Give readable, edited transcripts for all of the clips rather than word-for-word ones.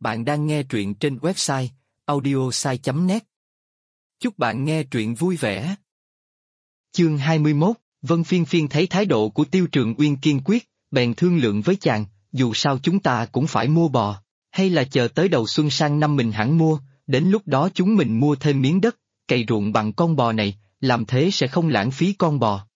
Bạn đang nghe truyện trên website audiosai.net. Chúc bạn nghe truyện vui vẻ. Chương 21, Vân Phiên Phiên thấy thái độ của Tiêu Trường Uyên kiên quyết, bèn thương lượng với chàng, dù sao chúng ta cũng phải mua bò, hay là chờ tới đầu xuân sang năm mình hẳn mua, đến lúc đó chúng mình mua thêm miếng đất, cày ruộng bằng con bò này, làm thế sẽ không lãng phí con bò.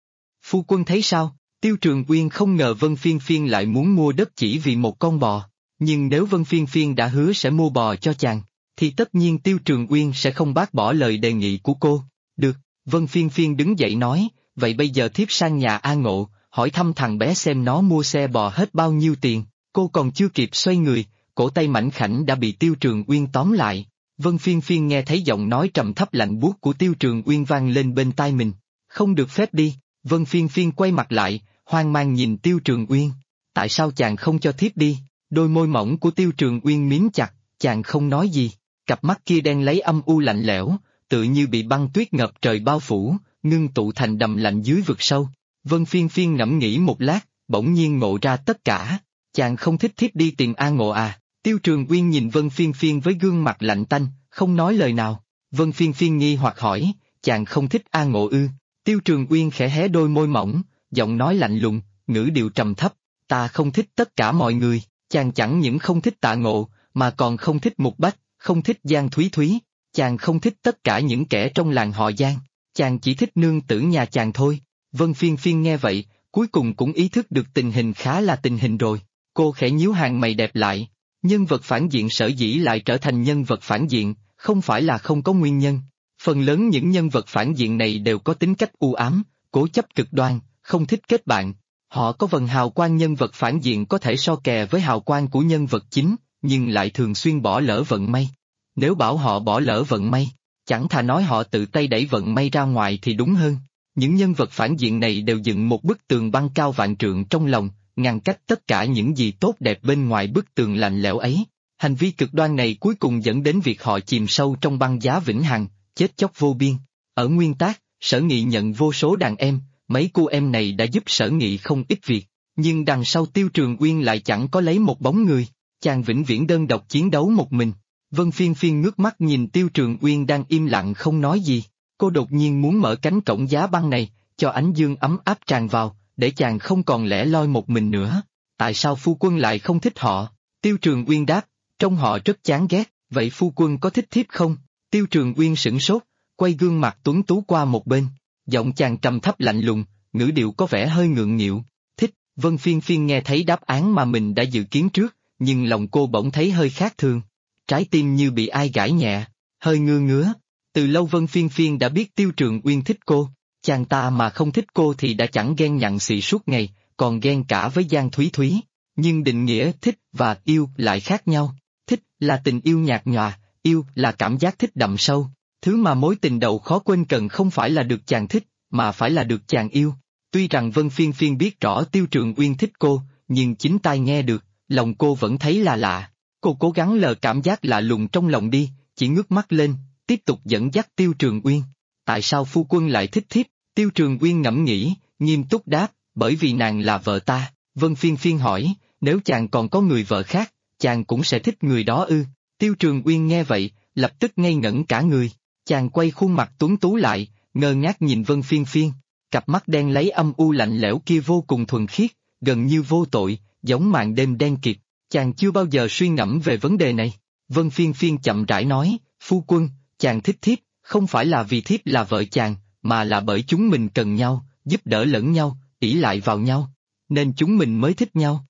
Phu quân thấy sao? Tiêu Trường Uyên không ngờ Vân Phiên Phiên lại muốn mua đất chỉ vì một con bò, nhưng nếu Vân Phiên Phiên đã hứa sẽ mua bò cho chàng, thì tất nhiên Tiêu Trường Uyên sẽ không bác bỏ lời đề nghị của cô. Được, Vân Phiên Phiên đứng dậy nói, vậy bây giờ thiếp sang nhà A Ngộ, hỏi thăm thằng bé xem nó mua xe bò hết bao nhiêu tiền. Cô còn chưa kịp xoay người, cổ tay mảnh khảnh đã bị Tiêu Trường Uyên tóm lại. Vân Phiên Phiên nghe thấy giọng nói trầm thấp lạnh buốt của Tiêu Trường Uyên vang lên bên tai mình. Không được phép đi. Vân Phiên Phiên quay mặt lại, hoang mang nhìn Tiêu Trường Uyên. Tại sao chàng không cho thiếp đi? Đôi môi mỏng của Tiêu Trường Uyên mím chặt, chàng không nói gì. Cặp mắt kia đen lấy âm u lạnh lẽo, tự như bị băng tuyết ngập trời bao phủ, ngưng tụ thành đầm lạnh dưới vực sâu. Vân Phiên Phiên ngẫm nghĩ một lát, bỗng nhiên ngộ ra tất cả. Chàng không thích thiếp đi tìm A Ngộ à? Tiêu Trường Uyên nhìn Vân Phiên Phiên với gương mặt lạnh tanh, không nói lời nào. Vân Phiên Phiên nghi hoặc hỏi, chàng không thích A Ngộ ư? Tiêu Trường Uyên khẽ hé đôi môi mỏng, giọng nói lạnh lùng, ngữ điệu trầm thấp, ta không thích tất cả mọi người, chàng chẳng những không thích Tạ Ngộ, mà còn không thích Mục Bách, không thích Giang Thúy Thúy, chàng không thích tất cả những kẻ trong làng họ Giang, chàng chỉ thích nương tử nhà chàng thôi. Vân Phiên Phiên nghe vậy, cuối cùng cũng ý thức được tình hình khá là tình hình rồi, cô khẽ nhíu hàng mày đẹp lại, nhân vật phản diện sở dĩ lại trở thành nhân vật phản diện, không phải là không có nguyên nhân. Phần lớn những nhân vật phản diện này đều có tính cách u ám, cố chấp cực đoan, không thích kết bạn. Họ có vầng hào quang nhân vật phản diện có thể so kè với hào quang của nhân vật chính, nhưng lại thường xuyên bỏ lỡ vận may. Nếu bảo họ bỏ lỡ vận may, chẳng thà nói họ tự tay đẩy vận may ra ngoài thì đúng hơn. Những nhân vật phản diện này đều dựng một bức tường băng cao vạn trượng trong lòng, ngăn cách tất cả những gì tốt đẹp bên ngoài bức tường lạnh lẽo ấy. Hành vi cực đoan này cuối cùng dẫn đến việc họ chìm sâu trong băng giá vĩnh hằng, chết chóc vô biên. Ở Nguyên Tác, Sở Nghị nhận vô số đàn em, mấy cô em này đã giúp Sở Nghị không ít việc, nhưng đằng sau Tiêu Trường Uyên lại chẳng có lấy một bóng người, chàng vĩnh viễn đơn độc chiến đấu một mình. Vân Phiên Phiên ngước mắt nhìn Tiêu Trường Uyên đang im lặng không nói gì, cô đột nhiên muốn mở cánh cổng giá băng này, cho ánh dương ấm áp tràn vào, để chàng không còn lẻ loi một mình nữa. Tại sao phu quân lại không thích họ? Tiêu Trường Uyên đáp, trông họ rất chán ghét, vậy phu quân có thích thiếp không? Tiêu Trường Uyên sửng sốt, quay gương mặt tuấn tú qua một bên, giọng chàng trầm thấp lạnh lùng, ngữ điệu có vẻ hơi ngượng nghịu. Thích. Vân Phiên Phiên nghe thấy đáp án mà mình đã dự kiến trước, nhưng lòng cô bỗng thấy hơi khác thường. Trái tim như bị ai gãi nhẹ, hơi ngứa ngứa. Từ lâu Vân Phiên Phiên đã biết Tiêu Trường Uyên thích cô, chàng ta mà không thích cô thì đã chẳng ghen nhặn xị suốt ngày, còn ghen cả với Giang Thúy Thúy. Nhưng định nghĩa thích và yêu lại khác nhau. Thích là tình yêu nhạt nhòa, yêu là cảm giác thích đậm sâu. Thứ mà mối tình đầu khó quên cần không phải là được chàng thích, mà phải là được chàng yêu. Tuy rằng Vân Phiên Phiên biết rõ Tiêu Trường Uyên thích cô, nhưng chính tai nghe được, lòng cô vẫn thấy là lạ. Cô cố gắng lờ cảm giác lạ lùng trong lòng đi, chỉ ngước mắt lên, tiếp tục dẫn dắt Tiêu Trường Uyên. Tại sao phu quân lại thích thiếp? Tiêu Trường Uyên ngẫm nghĩ, nghiêm túc đáp, bởi vì nàng là vợ ta. Vân Phiên Phiên hỏi, nếu chàng còn có người vợ khác, chàng cũng sẽ thích người đó ư? Tiêu Trường Uyên nghe vậy, lập tức ngây ngẩn cả người. Chàng quay khuôn mặt tuấn tú lại, ngơ ngác nhìn Vân Phiên Phiên. Cặp mắt đen lấy âm u lạnh lẽo kia vô cùng thuần khiết, gần như vô tội, giống màn đêm đen kịt. Chàng chưa bao giờ suy ngẫm về vấn đề này. Vân Phiên Phiên chậm rãi nói, phu quân, chàng thích thiếp, không phải là vì thiếp là vợ chàng, mà là bởi chúng mình cần nhau, giúp đỡ lẫn nhau, ỷ lại vào nhau, nên chúng mình mới thích nhau.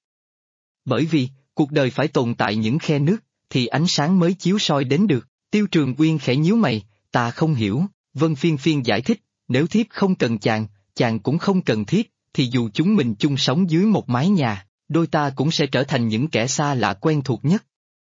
Bởi vì, cuộc đời phải tồn tại những khe nước, thì ánh sáng mới chiếu soi đến được. Tiêu Trường Uyên khẽ nhíu mày, ta không hiểu. Vân Phiên Phiên giải thích, nếu thiếp không cần chàng, chàng cũng không cần thiếp, thì dù chúng mình chung sống dưới một mái nhà, đôi ta cũng sẽ trở thành những kẻ xa lạ quen thuộc nhất.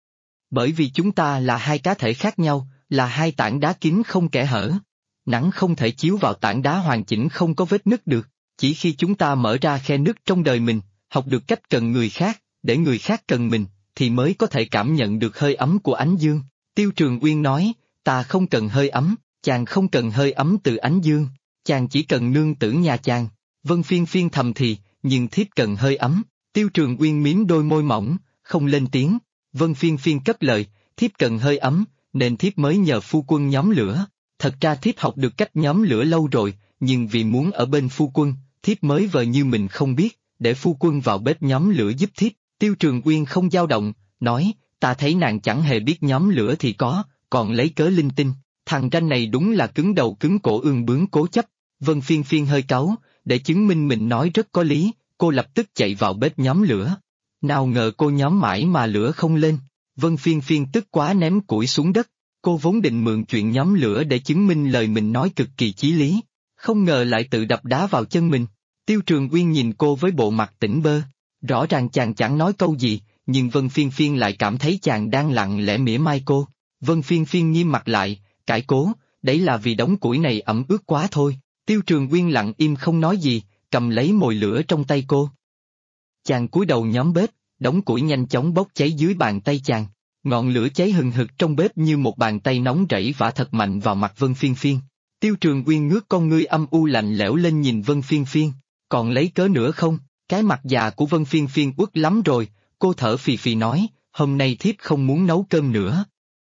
Bởi vì chúng ta là hai cá thể khác nhau, là hai tảng đá kín không kẽ hở. Nắng không thể chiếu vào tảng đá hoàn chỉnh không có vết nứt được, chỉ khi chúng ta mở ra khe nứt trong đời mình, học được cách cần người khác, để người khác cần mình, thì mới có thể cảm nhận được hơi ấm của ánh dương. Tiêu Trường Uyên nói, ta không cần hơi ấm, chàng không cần hơi ấm từ ánh dương, chàng chỉ cần nương tử nhà chàng. Vân Phiên Phiên thầm thì, nhưng thiếp cần hơi ấm. Tiêu Trường Uyên mím đôi môi mỏng, không lên tiếng. Vân Phiên Phiên cất lời, thiếp cần hơi ấm, nên thiếp mới nhờ phu quân nhóm lửa. Thật ra thiếp học được cách nhóm lửa lâu rồi, nhưng vì muốn ở bên phu quân, thiếp mới vờ như mình không biết, để phu quân vào bếp nhóm lửa giúp thiếp. Tiêu Trường Uyên không dao động, nói, ta thấy nàng chẳng hề biết nhóm lửa thì có, còn lấy cớ linh tinh, thằng ranh này đúng là cứng đầu cứng cổ ương bướng cố chấp. Vân Phiên Phiên hơi cáu, để chứng minh mình nói rất có lý, cô lập tức chạy vào bếp nhóm lửa. Nào ngờ cô nhóm mãi mà lửa không lên, Vân Phiên Phiên tức quá ném củi xuống đất, cô vốn định mượn chuyện nhóm lửa để chứng minh lời mình nói cực kỳ chí lý, không ngờ lại tự đập đá vào chân mình. Tiêu Trường Uyên nhìn cô với bộ mặt tỉnh bơ, rõ ràng chàng chẳng nói câu gì, nhưng Vân Phiên Phiên lại cảm thấy chàng đang lặng lẽ mỉa mai cô. Vân Phiên Phiên nghiêm mặt lại, cãi cố, đấy là vì đống củi này ẩm ướt quá thôi. Tiêu Trường Uyên lặng im không nói gì, cầm lấy mồi lửa trong tay cô. Chàng cúi đầu nhóm bếp, đống củi nhanh chóng bốc cháy dưới bàn tay chàng. Ngọn lửa cháy hừng hực trong bếp như một bàn tay nóng rẫy vả thật mạnh vào mặt Vân Phiên Phiên. Tiêu Trường Uyên ngước con ngươi âm u lạnh lẽo lên nhìn Vân Phiên Phiên, còn lấy cớ nữa không? Cái mặt già của Vân Phiên Phiên uất lắm rồi, cô thở phì phì nói, hôm nay thiếp không muốn nấu cơm nữa.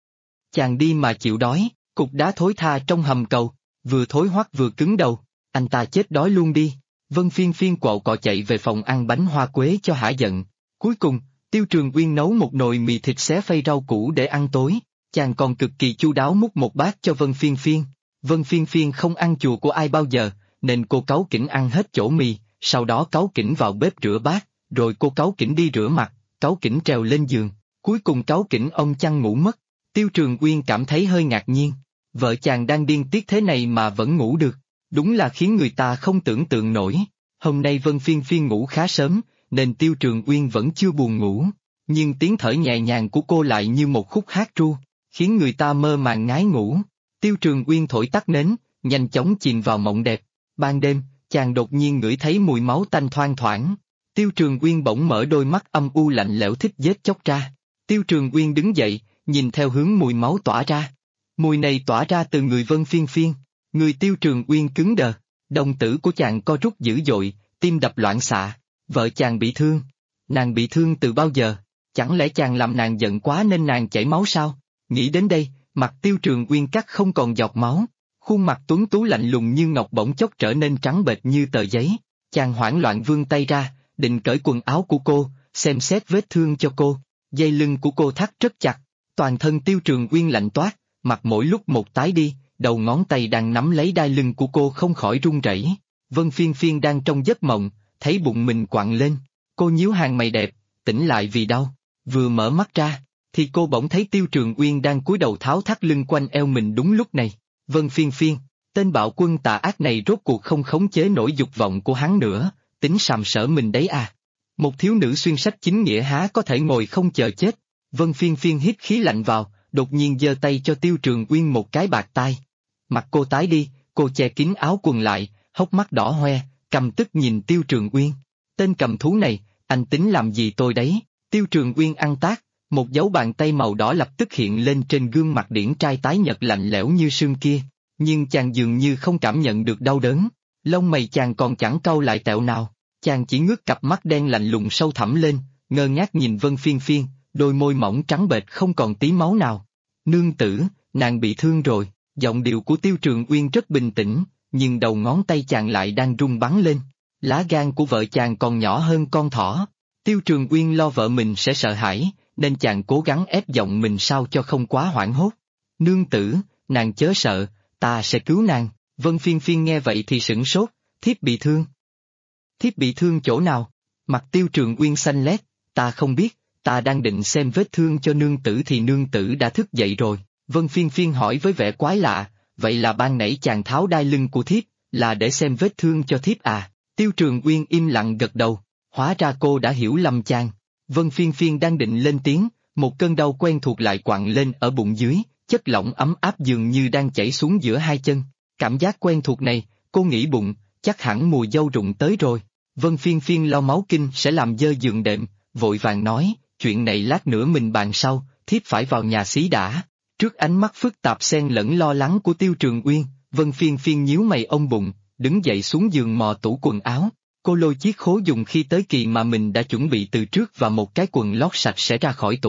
Chàng đi mà chịu đói, cục đá thối tha trong hầm cầu, vừa thối hoắt vừa cứng đầu, anh ta chết đói luôn đi. Vân Phiên Phiên quạo cọ chạy về phòng ăn bánh hoa quế cho hả giận. Cuối cùng, Tiêu Trường Uyên nấu một nồi mì thịt xé phay rau củ để ăn tối, chàng còn cực kỳ chu đáo múc một bát cho Vân Phiên Phiên. Vân Phiên Phiên không ăn chùa của ai bao giờ, nên cô cáu kỉnh ăn hết chỗ mì, sau đó cáu kỉnh vào bếp rửa bát, rồi cô cáu kỉnh đi rửa mặt, cáu kỉnh trèo lên giường, cuối cùng cáu kỉnh ông chăn ngủ mất. Tiêu Trường Uyên cảm thấy hơi ngạc nhiên, vợ chàng đang điên tiết thế này mà vẫn ngủ được, đúng là khiến người ta không tưởng tượng nổi. Hôm nay Vân Phiên Phiên ngủ khá sớm, nên Tiêu Trường Uyên vẫn chưa buồn ngủ, nhưng tiếng thở nhẹ nhàng của cô lại như một khúc hát ru, khiến người ta mơ màng ngái ngủ. Tiêu Trường Uyên thổi tắt nến, nhanh chóng chìm vào mộng đẹp. Ban đêm, chàng đột nhiên ngửi thấy mùi máu tanh thoang thoảng. Tiêu Trường Uyên bỗng mở đôi mắt âm u lạnh lẽo thích giết chóc ra. Tiêu Trường Uyên đứng dậy, nhìn theo hướng mùi máu tỏa ra. Mùi này tỏa ra từ người Vân Phiên Phiên. Người Tiêu Trường Uyên cứng đờ, đồng tử của chàng co rút dữ dội, tim đập loạn xạ. Vợ chàng bị thương. Nàng bị thương từ bao giờ? Chẳng lẽ chàng làm nàng giận quá nên nàng chảy máu sao? Nghĩ đến đây, mặt Tiêu Trường Uyên cắt không còn giọt máu. Khuôn mặt tuấn tú lạnh lùng như ngọc bỗng chốc trở nên trắng bệch như tờ giấy. Chàng hoảng loạn vươn tay ra, định cởi quần áo của cô, xem xét vết thương cho cô. Dây lưng của cô thắt rất chặt, toàn thân Tiêu Trường Uyên lạnh toát, mặt mỗi lúc một tái đi, đầu ngón tay đang nắm lấy đai lưng của cô không khỏi run rẩy. Vân Phiên Phiên đang trong giấc mộng, thấy bụng mình quặn lên, cô nhíu hàng mày đẹp, tỉnh lại vì đau, vừa mở mắt ra, thì cô bỗng thấy Tiêu Trường Uyên đang cúi đầu tháo thắt lưng quanh eo mình đúng lúc này. Vân Phiên Phiên, tên bạo quân tà ác này rốt cuộc không khống chế nổi dục vọng của hắn nữa, tính sàm sỡ mình đấy à. Một thiếu nữ xuyên sách chính nghĩa há có thể ngồi không chờ chết. Vân Phiên Phiên hít khí lạnh vào, đột nhiên giơ tay cho Tiêu Trường Uyên một cái bạt tai. Mặt cô tái đi, cô che kín áo quần lại, hốc mắt đỏ hoe, căm tức nhìn Tiêu Trường Uyên. Tên cầm thú này, anh tính làm gì tôi đấy? Tiêu Trường Uyên ăn tát, một dấu bàn tay màu đỏ lập tức hiện lên trên gương mặt điển trai tái nhợt lạnh lẽo như sương kia, nhưng chàng dường như không cảm nhận được đau đớn, lông mày chàng còn chẳng cau lại tẹo nào, chàng chỉ ngước cặp mắt đen lạnh lùng sâu thẳm lên, ngơ ngác nhìn Vân Phiên Phiên, đôi môi mỏng trắng bệch không còn tí máu nào. Nương tử, nàng bị thương rồi, giọng điệu của Tiêu Trường Uyên rất bình tĩnh, nhưng đầu ngón tay chàng lại đang rung bắn lên. Lá gan của vợ chàng còn nhỏ hơn con thỏ. Tiêu Trường Uyên lo vợ mình sẽ sợ hãi, nên chàng cố gắng ép giọng mình sao cho không quá hoảng hốt. Nương tử, nàng chớ sợ, ta sẽ cứu nàng. Vân Phiên Phiên nghe vậy thì sửng sốt, thiếp bị thương. Thiếp bị thương chỗ nào? Mặt Tiêu Trường Uyên xanh lét, ta không biết, ta đang định xem vết thương cho nương tử thì nương tử đã thức dậy rồi. Vân Phiên Phiên hỏi với vẻ quái lạ, vậy là ban nãy chàng tháo đai lưng của thiếp, là để xem vết thương cho thiếp à? Tiêu Trường Uyên im lặng gật đầu, hóa ra cô đã hiểu lầm chàng. Vân Phiên Phiên đang định lên tiếng, một cơn đau quen thuộc lại quặn lên ở bụng dưới, chất lỏng ấm áp dường như đang chảy xuống giữa hai chân. Cảm giác quen thuộc này, cô nghĩ bụng, chắc hẳn mùa dâu rụng tới rồi. Vân Phiên Phiên lo máu kinh sẽ làm dơ giường đệm, vội vàng nói, chuyện này lát nữa mình bàn sau, thiếp phải vào nhà xí đã. Trước ánh mắt phức tạp xen lẫn lo lắng của Tiêu Trường Uyên, Vân Phiên Phiên nhíu mày ôm bụng, đứng dậy xuống giường mò tủ quần áo. Cô lôi chiếc khố dùng khi tới kỳ mà mình đã chuẩn bị từ trước và một cái quần lót sạch sẽ ra khỏi tủ,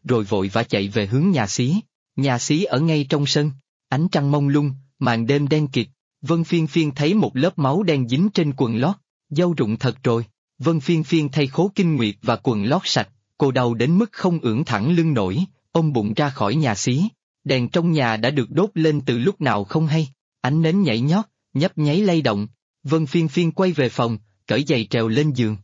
rồi vội vã chạy về hướng nhà xí. Nhà xí ở ngay trong sân, ánh trăng mông lung, màn đêm đen kịt. Vân Phiên Phiên thấy một lớp máu đen dính trên quần lót, dâu rụng thật rồi. Vân Phiên Phiên thay Khố Kinh Nguyệt và quần lót sạch, cô đau đến mức không ưỡn thẳng lưng nổi, ôm bụng ra khỏi nhà xí. Đèn trong nhà đã được đốt lên từ lúc nào không hay, ánh nến nhảy nhót, nhấp nháy lay động. Vân Phiên Phiên quay về phòng, cởi giày trèo lên giường.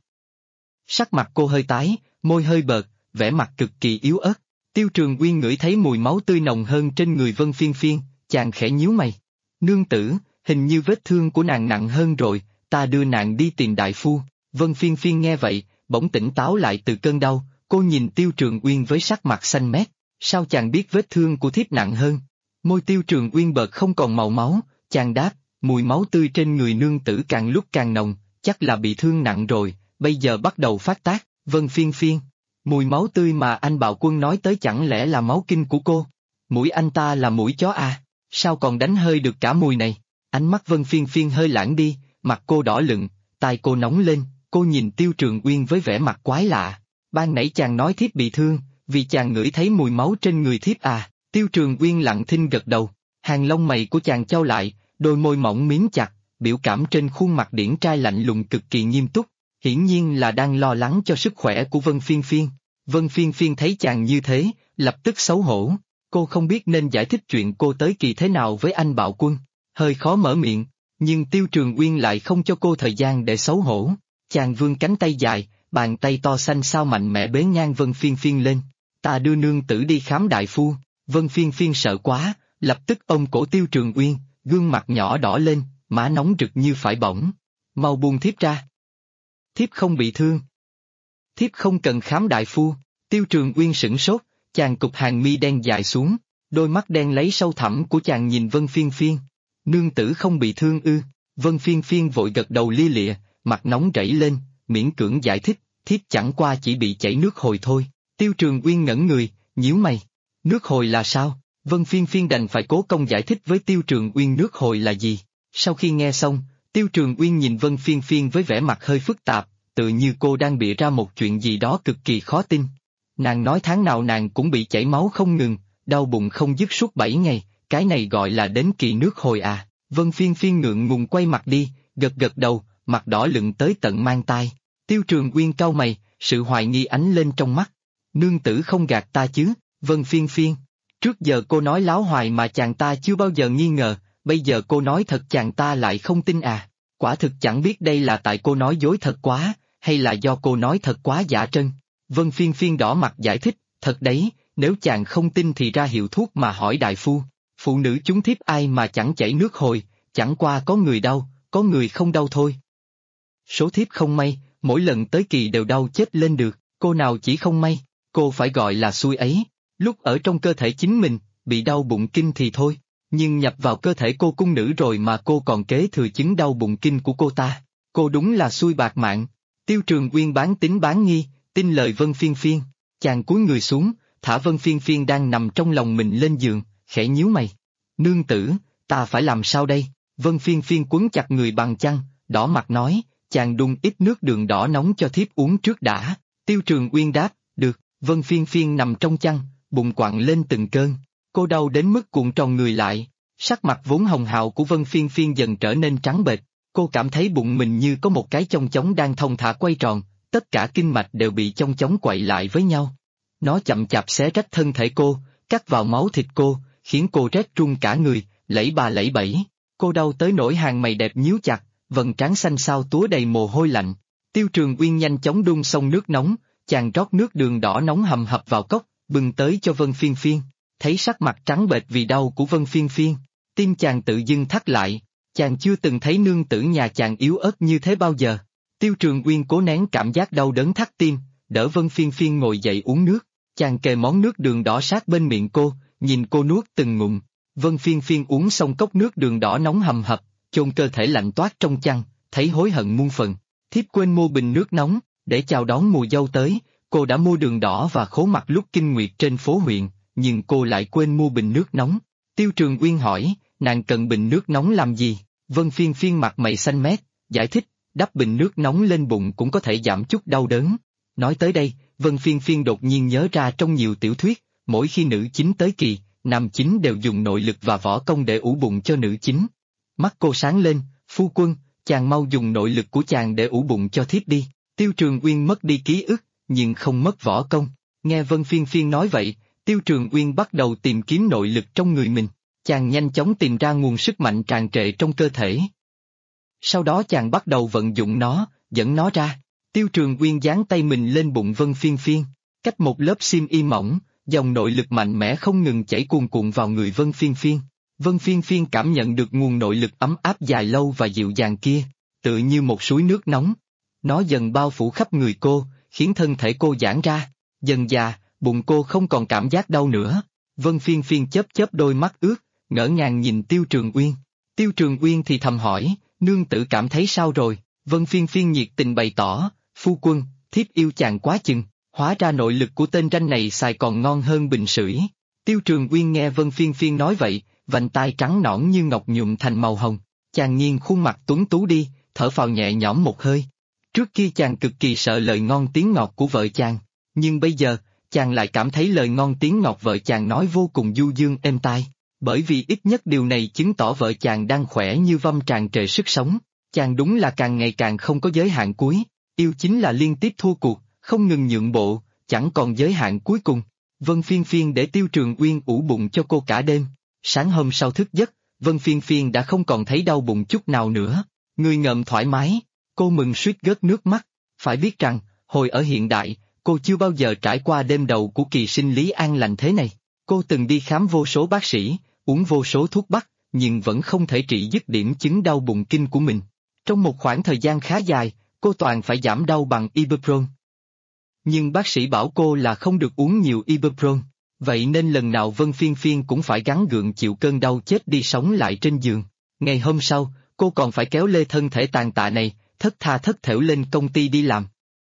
Sắc mặt cô hơi tái, môi hơi bợt, vẻ mặt cực kỳ yếu ớt. Tiêu Trường Uyên ngửi thấy mùi máu tươi nồng hơn trên người Vân Phiên Phiên, chàng khẽ nhíu mày. Nương tử, hình như vết thương của nàng nặng hơn rồi, ta đưa nàng đi tìm đại phu. Vân Phiên Phiên nghe vậy, bỗng tỉnh táo lại từ cơn đau, cô nhìn Tiêu Trường Uyên với sắc mặt xanh mét. Sao chàng biết vết thương của thiếp nặng hơn? Môi Tiêu Trường Uyên bợt không còn màu máu, chàng đáp, mùi máu tươi trên người nương tử càng lúc càng nồng, chắc là bị thương nặng rồi, bây giờ bắt đầu phát tác. Vân Phiên Phiên, mùi máu tươi mà anh Bạo Quân nói tới chẳng lẽ là máu kinh của cô? Mũi anh ta là mũi chó à, sao còn đánh hơi được cả mùi này? Ánh mắt Vân Phiên Phiên hơi lãng đi, mặt cô đỏ lựng, tai cô nóng lên, cô nhìn Tiêu Trường Uyên với vẻ mặt quái lạ. Ban nãy chàng nói thiếp bị thương, vì chàng ngửi thấy mùi máu trên người thiếp à? Tiêu Trường Uyên lặng thinh gật đầu, hàng lông mày của chàng chau lại, đôi môi mỏng mím chặt, biểu cảm trên khuôn mặt điển trai lạnh lùng cực kỳ nghiêm túc, hiển nhiên là đang lo lắng cho sức khỏe của Vân Phiên Phiên. Vân Phiên Phiên thấy chàng như thế, lập tức xấu hổ, cô không biết nên giải thích chuyện cô tới kỳ thế nào với anh Bạo Quân, hơi khó mở miệng, nhưng Tiêu Trường Uyên lại không cho cô thời gian để xấu hổ, chàng vươn cánh tay dài, bàn tay to xanh xao mạnh mẽ bế ngang Vân Phiên Phiên lên, ta đưa nương tử đi khám đại phu. Vân Phiên Phiên sợ quá, lập tức ôm cổ Tiêu Trường Uyên, gương mặt nhỏ đỏ lên, má nóng rực như phải bỏng. Mau buông thiếp ra. Thiếp không bị thương. Thiếp không cần khám đại phu. Tiêu Trường Uyên sửng sốt, chàng cụp hàng mi đen dài xuống, đôi mắt đen lấy sâu thẳm của chàng nhìn Vân Phiên Phiên. Nương tử không bị thương ư? Vân Phiên Phiên vội gật đầu lia lịa, mặt nóng rẫy lên, miễn cưỡng giải thích, thiếp chẳng qua chỉ bị chảy nước hồi thôi. Tiêu Trường Uyên ngẩn người, nhíu mày. Nước hồi là sao? Vân Phiên Phiên đành phải cố công giải thích với Tiêu Trường Uyên nước hồi là gì. Sau khi nghe xong, Tiêu Trường Uyên nhìn Vân Phiên Phiên với vẻ mặt hơi phức tạp, tự như cô đang bịa ra một chuyện gì đó cực kỳ khó tin. Nàng nói tháng nào nàng cũng bị chảy máu không ngừng, đau bụng không dứt suốt 7 ngày, cái này gọi là đến kỳ nước hồi à? Vân Phiên Phiên ngượng ngùng quay mặt đi, gật gật đầu, mặt đỏ lựng tới tận mang tai. Tiêu Trường Uyên cau mày, sự hoài nghi ánh lên trong mắt. Nương tử không gạt ta chứ? Vân Phiên Phiên, trước giờ cô nói láo hoài mà chàng ta chưa bao giờ nghi ngờ, bây giờ cô nói thật chàng ta lại không tin à? Quả thực chẳng biết đây là tại cô nói dối thật quá, hay là do cô nói thật quá giả trân. Vân Phiên Phiên đỏ mặt giải thích, thật đấy, nếu chàng không tin thì ra hiệu thuốc mà hỏi đại phu. Phụ nữ chúng thiếp ai mà chẳng chảy nước hồi, chẳng qua có người đau, có người không đau thôi. Số thiếp không may, mỗi lần tới kỳ đều đau chết lên được, cô nào chỉ không may, cô phải gọi là xui ấy. Lúc ở trong cơ thể chính mình, bị đau bụng kinh thì thôi, nhưng nhập vào cơ thể cô cung nữ rồi mà cô còn kế thừa chứng đau bụng kinh của cô ta. Cô đúng là xui bạc mạng. Tiêu Trường Uyên bán tín bán nghi, tin lời Vân Phiên Phiên, chàng cúi người xuống, thả Vân Phiên Phiên đang nằm trong lòng mình lên giường, khẽ nhíu mày. Nương tử, ta phải làm sao đây? Vân Phiên Phiên quấn chặt người bằng chăn, đỏ mặt nói, chàng đun ít nước đường đỏ nóng cho thiếp uống trước đã. Tiêu Trường Uyên đáp, được. Vân Phiên Phiên nằm trong chăn, bụng quặn lên từng cơn, cô đau đến mức cuộn tròn người lại, sắc mặt vốn hồng hào của Vân Phiên Phiên dần trở nên trắng bệch, cô cảm thấy bụng mình như có một cái chong chóng đang thong thả quay tròn, tất cả kinh mạch đều bị chong chóng quậy lại với nhau. Nó chậm chạp xé rách thân thể cô, cắt vào máu thịt cô, khiến cô rét run cả người, lẫy bà lẫy bẫy. Cô đau tới nỗi hàng mày đẹp nhíu chặt, vầng trán xanh xao túa đầy mồ hôi lạnh. Tiêu Trường Uyên nhanh chóng đun xong nước nóng, chàng rót nước đường đỏ nóng hầm hập vào cốc, bưng tới cho Vân Phiên Phiên. Thấy sắc mặt trắng bệch vì đau của Vân Phiên Phiên, tim chàng tự dưng thắt lại, chàng chưa từng thấy nương tử nhà chàng yếu ớt như thế bao giờ. Tiêu Trường Uyên cố nén cảm giác đau đớn thắt tim, đỡ Vân Phiên Phiên ngồi dậy uống nước, chàng kề món nước đường đỏ sát bên miệng cô, nhìn cô nuốt từng ngụm. Vân Phiên Phiên uống xong cốc nước đường đỏ nóng hầm hập, chôn cơ thể lạnh toát trong chăn, thấy hối hận muôn phần. Thiếp quên mua bình nước nóng, để chào đón mùa dâu tới, cô đã mua đường đỏ và khố mặt lúc kinh nguyệt trên phố huyện, nhưng cô lại quên mua bình nước nóng. Tiêu Trường Uyên hỏi, nàng cần bình nước nóng làm gì? Vân Phiên Phiên mặt mày xanh mét, giải thích, đắp bình nước nóng lên bụng cũng có thể giảm chút đau đớn. Nói tới đây, Vân Phiên Phiên đột nhiên nhớ ra trong nhiều tiểu thuyết, mỗi khi nữ chính tới kỳ, nam chính đều dùng nội lực và võ công để ủ bụng cho nữ chính. Mắt cô sáng lên, phu quân, chàng mau dùng nội lực của chàng để ủ bụng cho thiếp đi. Tiêu Trường Uyên mất đi ký ức, nhưng không mất võ công. Nghe Vân Phiên Phiên nói vậy, Tiêu Trường Uyên bắt đầu tìm kiếm nội lực trong người mình. Chàng nhanh chóng tìm ra nguồn sức mạnh tràn trề trong cơ thể. Sau đó chàng bắt đầu vận dụng nó, dẫn nó ra. Tiêu Trường Uyên dán tay mình lên bụng Vân Phiên Phiên. Cách một lớp xiêm y mỏng, dòng nội lực mạnh mẽ không ngừng chảy cuồn cuộn vào người Vân Phiên Phiên. Vân Phiên Phiên cảm nhận được nguồn nội lực ấm áp dài lâu và dịu dàng kia, tựa như một suối nước nóng. Nó dần bao phủ khắp người cô, khiến thân thể cô giãn ra. Dần dà, bụng cô không còn cảm giác đau nữa. Vân Phiên Phiên chớp chớp đôi mắt ướt, ngỡ ngàng nhìn Tiêu Trường Uyên. Tiêu Trường Uyên thì thầm hỏi, nương tử cảm thấy sao rồi? Vân Phiên Phiên nhiệt tình bày tỏ, phu quân, thiếp yêu chàng quá chừng. Hóa ra nội lực của tên ranh này xài còn ngon hơn bình sưởi. Tiêu Trường Uyên nghe Vân Phiên Phiên nói vậy, vành tai trắng nõn như ngọc nhuộm thành màu hồng. Chàng nghiêng khuôn mặt tuấn tú đi, thở phào nhẹ nhõm một hơi. Trước kia chàng cực kỳ sợ lời ngon tiếng ngọt của vợ chàng, nhưng bây giờ, chàng lại cảm thấy lời ngon tiếng ngọt vợ chàng nói vô cùng du dương êm tai, bởi vì ít nhất điều này chứng tỏ vợ chàng đang khỏe như vâm tràn trề sức sống. Chàng đúng là càng ngày càng không có giới hạn cuối, yêu chính là liên tiếp thua cuộc, không ngừng nhượng bộ, chẳng còn giới hạn cuối cùng. Vân Phiên Phiên để Tiêu Trường Uyên ủ bụng cho cô cả đêm. Sáng hôm sau thức giấc, Vân Phiên Phiên đã không còn thấy đau bụng chút nào nữa, người ngợm thoải mái, cô mừng suýt gớt nước mắt. Phải biết rằng, hồi ở hiện đại, cô chưa bao giờ trải qua đêm đầu của kỳ sinh lý an lành thế này. Cô từng đi khám vô số bác sĩ, uống vô số thuốc bắc, nhưng vẫn không thể trị dứt điểm chứng đau bụng kinh của mình. Trong một khoảng thời gian khá dài, cô toàn phải giảm đau bằng ibuprofen. Nhưng bác sĩ bảo cô là không được uống nhiều ibuprofen, vậy nên lần nào Vân Phiên Phiên cũng phải gắng gượng chịu cơn đau chết đi sống lại trên giường. Ngày hôm sau, cô còn phải kéo lê thân thể tàn tạ này, thất tha thất thểu lên công ty đi làm.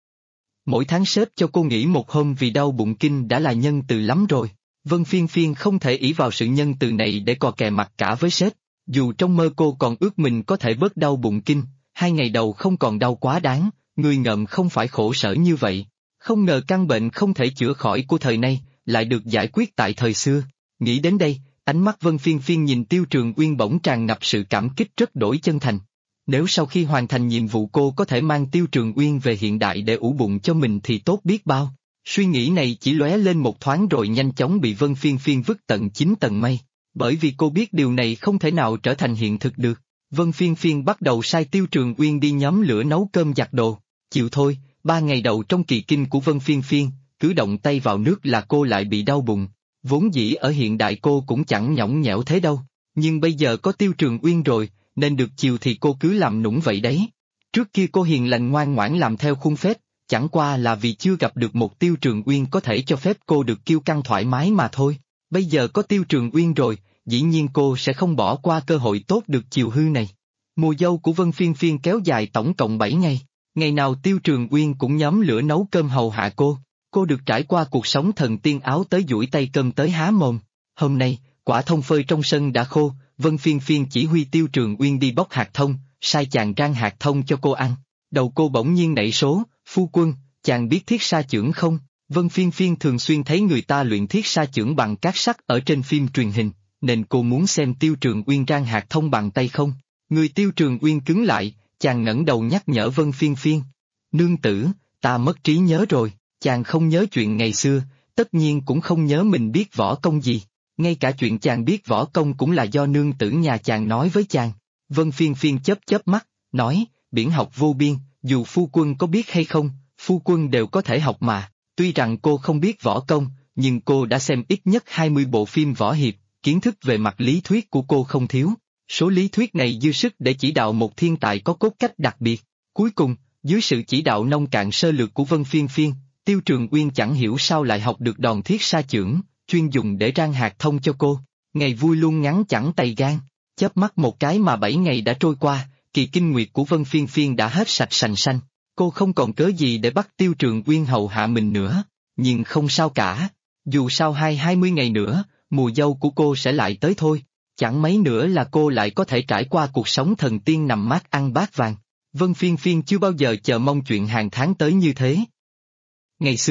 Mỗi tháng sếp cho cô nghỉ một hôm vì đau bụng kinh đã là nhân từ lắm rồi. Vân Phiên Phiên không thể ỷ vào sự nhân từ này để cò kè mặt cả với sếp, dù trong mơ cô còn ước mình có thể bớt đau bụng kinh, 2 ngày đầu không còn đau quá đáng, người ngợm không phải khổ sở như vậy. Không ngờ căn bệnh không thể chữa khỏi của thời nay, lại được giải quyết tại thời xưa. Nghĩ đến đây, ánh mắt Vân Phiên Phiên nhìn Tiêu Trường Uyên bỗng tràn ngập sự cảm kích rất đổi chân thành. Nếu sau khi hoàn thành nhiệm vụ cô có thể mang Tiêu Trường Uyên về hiện đại để ủ bụng cho mình thì tốt biết bao. Suy nghĩ này chỉ lóe lên một thoáng rồi nhanh chóng bị Vân Phiên Phiên vứt tận 9 tầng mây, bởi vì cô biết điều này không thể nào trở thành hiện thực được. Vân Phiên Phiên bắt đầu sai Tiêu Trường Uyên đi nhóm lửa nấu cơm giặt đồ. Chịu thôi, 3 ngày đầu trong kỳ kinh của Vân Phiên Phiên, cứ động tay vào nước là cô lại bị đau bụng. Vốn dĩ ở hiện đại cô cũng chẳng nhõng nhẽo thế đâu, nhưng bây giờ có Tiêu Trường Uyên rồi, nên được chiều thì cô cứ làm nũng vậy đấy. Trước kia cô hiền lành ngoan ngoãn làm theo khuôn phép, chẳng qua là vì chưa gặp được một Tiêu Trường Uyên có thể cho phép cô được kiêu căng thoải mái mà thôi. Bây giờ có Tiêu Trường Uyên rồi, dĩ nhiên cô sẽ không bỏ qua cơ hội tốt được chiều hư này. Mùa dâu của Vân Phiên Phiên kéo dài tổng cộng 7 ngày, ngày nào Tiêu Trường Uyên cũng nhóm lửa nấu cơm hầu hạ cô. Cô được trải qua cuộc sống thần tiên áo tới duỗi tay cơm tới há mồm. Hôm nay, quả thông phơi trong sân đã khô, Vân Phiên Phiên chỉ huy Tiêu Trường Uyên đi bóc hạt thông, sai chàng rang hạt thông cho cô ăn. Đầu cô bỗng nhiên nảy số, phu quân, chàng biết thiết sa chưởng không? Vân Phiên Phiên thường xuyên thấy người ta luyện thiết sa chưởng bằng cát sắt ở trên phim truyền hình, nên cô muốn xem Tiêu Trường Uyên rang hạt thông bằng tay không. Người Tiêu Trường Uyên cứng lại, chàng ngẩng đầu nhắc nhở Vân Phiên Phiên. Nương tử, ta mất trí nhớ rồi. Chàng không nhớ chuyện ngày xưa, tất nhiên cũng không nhớ mình biết võ công gì. Ngay cả chuyện chàng biết võ công cũng là do nương tử nhà chàng nói với chàng. Vân Phiên Phiên chớp chớp mắt, nói, biển học vô biên, dù phu quân có biết hay không, phu quân đều có thể học mà. Tuy rằng cô không biết võ công, nhưng cô đã xem ít nhất 20 bộ phim võ hiệp, kiến thức về mặt lý thuyết của cô không thiếu. Số lý thuyết này dư sức để chỉ đạo một thiên tài có cốt cách đặc biệt. Cuối cùng, dưới sự chỉ đạo nông cạn sơ lược của Vân Phiên Phiên, Tiêu Trường Uyên chẳng hiểu sao lại học được đòn thiết sa chưởng, chuyên dùng để rang hạt thông cho cô. Ngày vui luôn ngắn chẳng tày gan, chớp mắt một cái mà 7 ngày đã trôi qua, kỳ kinh nguyệt của Vân Phiên Phiên đã hết sạch sành sanh. Cô không còn cớ gì để bắt Tiêu Trường Uyên hầu hạ mình nữa, nhưng không sao cả. Dù sao 20 ngày nữa, mùa dâu của cô sẽ lại tới thôi. Chẳng mấy nữa là cô lại có thể trải qua cuộc sống thần tiên nằm mát ăn bát vàng. Vân Phiên Phiên chưa bao giờ chờ mong chuyện hàng tháng tới như thế. Ngày xưa,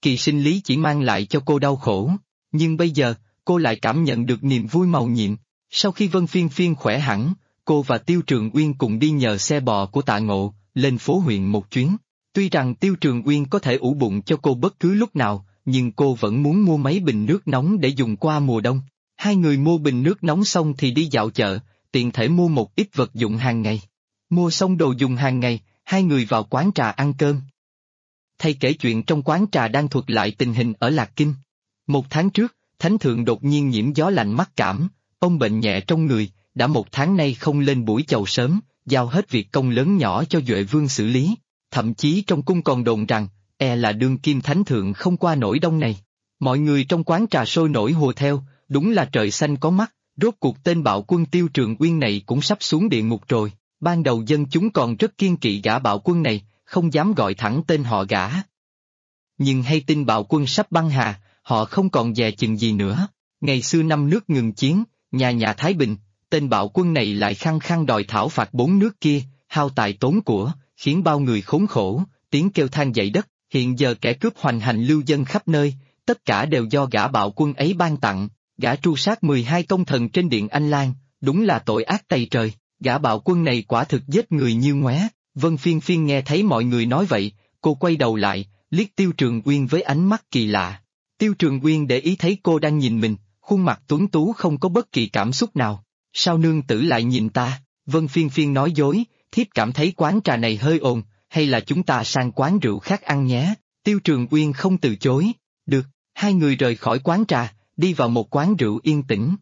kỳ sinh lý chỉ mang lại cho cô đau khổ, nhưng bây giờ, cô lại cảm nhận được niềm vui màu nhiệm. Sau khi Vân Phiên Phiên khỏe hẳn, cô và Tiêu Trường Uyên cùng đi nhờ xe bò của Tạ Ngộ, lên phố huyện một chuyến. Tuy rằng Tiêu Trường Uyên có thể ủ bụng cho cô bất cứ lúc nào, nhưng cô vẫn muốn mua mấy bình nước nóng để dùng qua mùa đông. Hai người mua bình nước nóng xong thì đi dạo chợ, tiện thể mua một ít vật dụng hàng ngày. Mua xong đồ dùng hàng ngày, hai người vào quán trà ăn cơm. Thay kể chuyện trong quán trà đang thuật lại tình hình ở Lạc Kinh. 1 tháng trước, Thánh Thượng đột nhiên nhiễm gió lạnh mắc cảm, ông bệnh nhẹ trong người, đã 1 tháng nay không lên buổi chầu sớm, giao hết việc công lớn nhỏ cho Duệ Vương xử lý. Thậm chí trong cung còn đồn rằng, là đương kim Thánh Thượng không qua nổi đông này. Mọi người trong quán trà sôi nổi hùa theo, đúng là trời xanh có mắt, rốt cuộc tên bạo quân Tiêu Trường Uyên này cũng sắp xuống địa ngục rồi. Ban đầu dân chúng còn rất kiêng kỵ gã bạo quân này, không dám gọi thẳng tên họ gã. Nhưng hay tin bạo quân sắp băng hà, họ không còn dè chừng gì nữa. Ngày xưa năm nước ngừng chiến, nhà nhà Thái Bình, tên bạo quân này lại khăng khăng đòi thảo phạt 4 nước kia, hao tài tốn của, khiến bao người khốn khổ, tiếng kêu than dậy đất. Hiện giờ kẻ cướp hoành hành lưu dân khắp nơi, tất cả đều do gã bạo quân ấy ban tặng. Gã tru sát 12 công thần trên điện Anh Lan, đúng là tội ác tày trời. Gã bạo quân này quả thực giết người như ngoé. Vân Phiên Phiên nghe thấy mọi người nói vậy, cô quay đầu lại, liếc Tiêu Trường Uyên với ánh mắt kỳ lạ. Tiêu Trường Uyên để ý thấy cô đang nhìn mình, khuôn mặt tuấn tú không có bất kỳ cảm xúc nào. Sao nương tử lại nhìn ta? Vân Phiên Phiên nói dối, thiếp cảm thấy quán trà này hơi ồn, hay là chúng ta sang quán rượu khác ăn nhé? Tiêu Trường Uyên không từ chối. Được, hai người rời khỏi quán trà, đi vào một quán rượu yên tĩnh.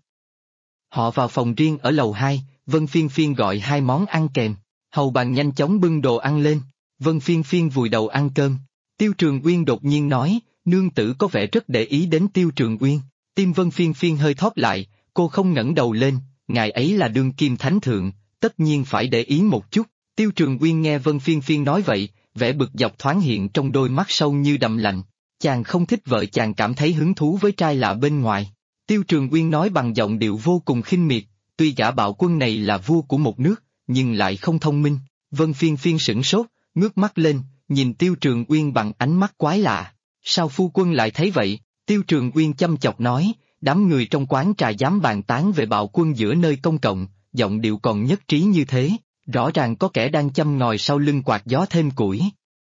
Họ vào phòng riêng ở lầu 2, Vân Phiên Phiên gọi 2 món ăn kèm. Hầu bàn nhanh chóng bưng đồ ăn lên, Vân Phiên Phiên vùi đầu ăn cơm. Tiêu Trường Uyên đột nhiên nói, nương tử có vẻ rất để ý đến Tiêu Trường Uyên. Tim Vân Phiên Phiên hơi thót lại, cô không ngẩng đầu lên, ngài ấy là đương kim thánh thượng, tất nhiên phải để ý một chút. Tiêu Trường Uyên nghe Vân Phiên Phiên nói vậy, vẻ bực dọc thoáng hiện trong đôi mắt sâu như đầm lạnh. Chàng không thích vợ chàng cảm thấy hứng thú với trai lạ bên ngoài. Tiêu Trường Uyên nói bằng giọng điệu vô cùng khinh miệt, tuy gã bạo quân này là vua của một nước, nhưng lại không thông minh. Vân Phiên Phiên sửng sốt, ngước mắt lên, nhìn Tiêu Trường Uyên bằng ánh mắt quái lạ. Sao phu quân lại thấy vậy? Tiêu Trường Uyên chăm chọc nói, đám người trong quán trà dám bàn tán về bạo quân giữa nơi công cộng, giọng điệu còn nhất trí như thế, rõ ràng có kẻ đang châm ngòi sau lưng quạt gió thêm củi.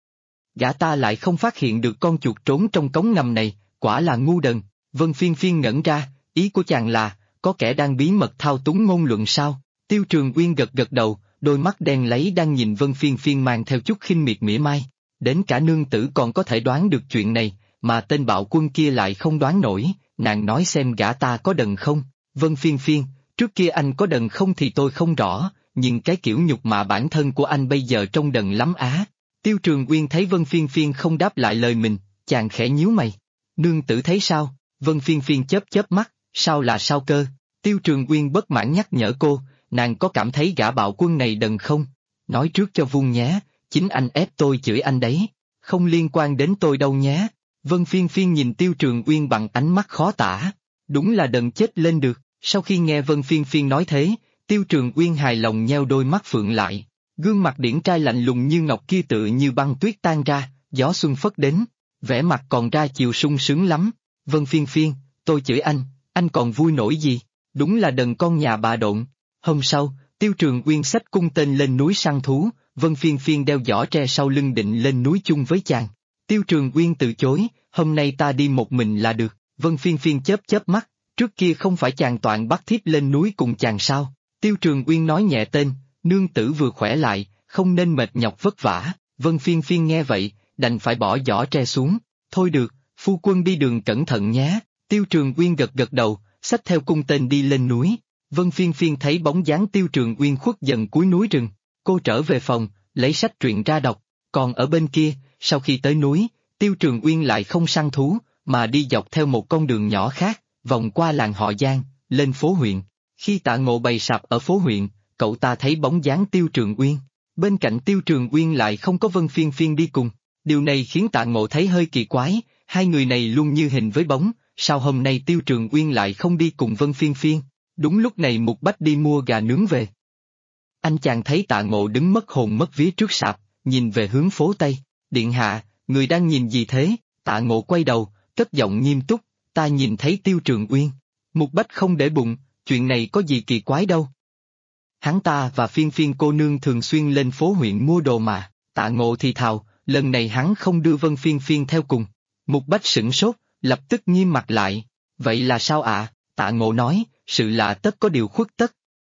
Gã ta lại không phát hiện được con chuột trốn trong cống ngầm này, quả là ngu đần. Vân Phiên Phiên ngẩn ra, ý của chàng là, có kẻ đang bí mật thao túng ngôn luận sao? Tiêu Trường Uyên gật gật đầu, đôi mắt đen láy đang nhìn Vân Phiên Phiên mang theo chút khinh miệt mỉa mai. Đến cả nương tử còn có thể đoán được chuyện này, mà tên bạo quân kia lại không đoán nổi, nàng nói xem gã ta có đần không? Vân Phiên Phiên, trước kia anh có đần không thì tôi không rõ, nhưng cái kiểu nhục mạ bản thân của anh bây giờ trông đần lắm á. Tiêu Trường Uyên thấy Vân Phiên Phiên không đáp lại lời mình, chàng khẽ nhíu mày. Nương tử thấy sao? Vân Phiên Phiên chớp chớp mắt, sao là sao cơ? Tiêu Trường Uyên bất mãn nhắc nhở cô, nàng có cảm thấy gã bạo quân này đần không? Nói trước cho vuông nhé, chính anh ép tôi chửi anh đấy, không liên quan đến tôi đâu nhé. Vân Phiên Phiên nhìn Tiêu Trường Uyên bằng ánh mắt khó tả, đúng là đần chết lên được. Sau khi nghe Vân Phiên Phiên nói thế, Tiêu Trường Uyên hài lòng nheo đôi mắt phượng lại, gương mặt điển trai lạnh lùng như ngọc kia tựa như băng tuyết tan ra, gió xuân phất đến, vẻ mặt còn ra chiều sung sướng lắm. Vân Phiên Phiên, tôi chửi anh còn vui nổi gì? Đúng là đần con nhà bà độn. Hôm sau, Tiêu Trường Uyên xách cung tên lên núi săn thú, Vân Phiên Phiên đeo giỏ tre sau lưng định lên núi chung với chàng. Tiêu Trường Uyên từ chối, hôm nay ta đi một mình là được. Vân Phiên Phiên chớp chớp mắt, trước kia không phải chàng toàn bắt thiếp lên núi cùng chàng sao? Tiêu Trường Uyên nói nhẹ tên, nương tử vừa khỏe lại, không nên mệt nhọc vất vả. Vân Phiên Phiên nghe vậy, đành phải bỏ giỏ tre xuống. Thôi được, phu quân đi đường cẩn thận nhé. Tiêu Trường Uyên gật gật đầu, xách theo cung tên đi lên núi. Vân Phiên Phiên thấy bóng dáng Tiêu Trường Uyên khuất dần cuối núi rừng. Cô trở về phòng, lấy sách truyện ra đọc. Còn ở bên kia, sau khi tới núi, Tiêu Trường Uyên lại không săn thú, mà đi dọc theo một con đường nhỏ khác, vòng qua làng họ Giang, lên phố huyện. Khi Tạ Ngộ bày sạp ở phố huyện, cậu ta thấy bóng dáng Tiêu Trường Uyên. Bên cạnh Tiêu Trường Uyên lại không có Vân Phiên Phiên đi cùng. Điều này khiến Tạ Ngộ thấy hơi kỳ quái, hai người này luôn như hình với bóng, sao hôm nay Tiêu Trường Uyên lại không đi cùng Vân Phiên Phiên? Đúng lúc này Mục Bách đi mua gà nướng về. Anh chàng thấy Tạ Ngộ đứng mất hồn mất vía trước sạp, nhìn về hướng phố Tây. Điện hạ, người đang nhìn gì thế? Tạ Ngộ quay đầu, cất giọng nghiêm túc, ta nhìn thấy Tiêu Trường Uyên. Mục Bách không để bụng, chuyện này có gì kỳ quái đâu. Hắn ta và Phiên Phiên cô nương thường xuyên lên phố huyện mua đồ mà, Tạ Ngộ thì thào, lần này hắn không đưa Vân Phiên Phiên theo cùng. Mục Bách sửng sốt, lập tức nghiêm mặt lại, vậy là sao ạ? Tạ Ngộ nói, sự lạ tất có điều khuất tất.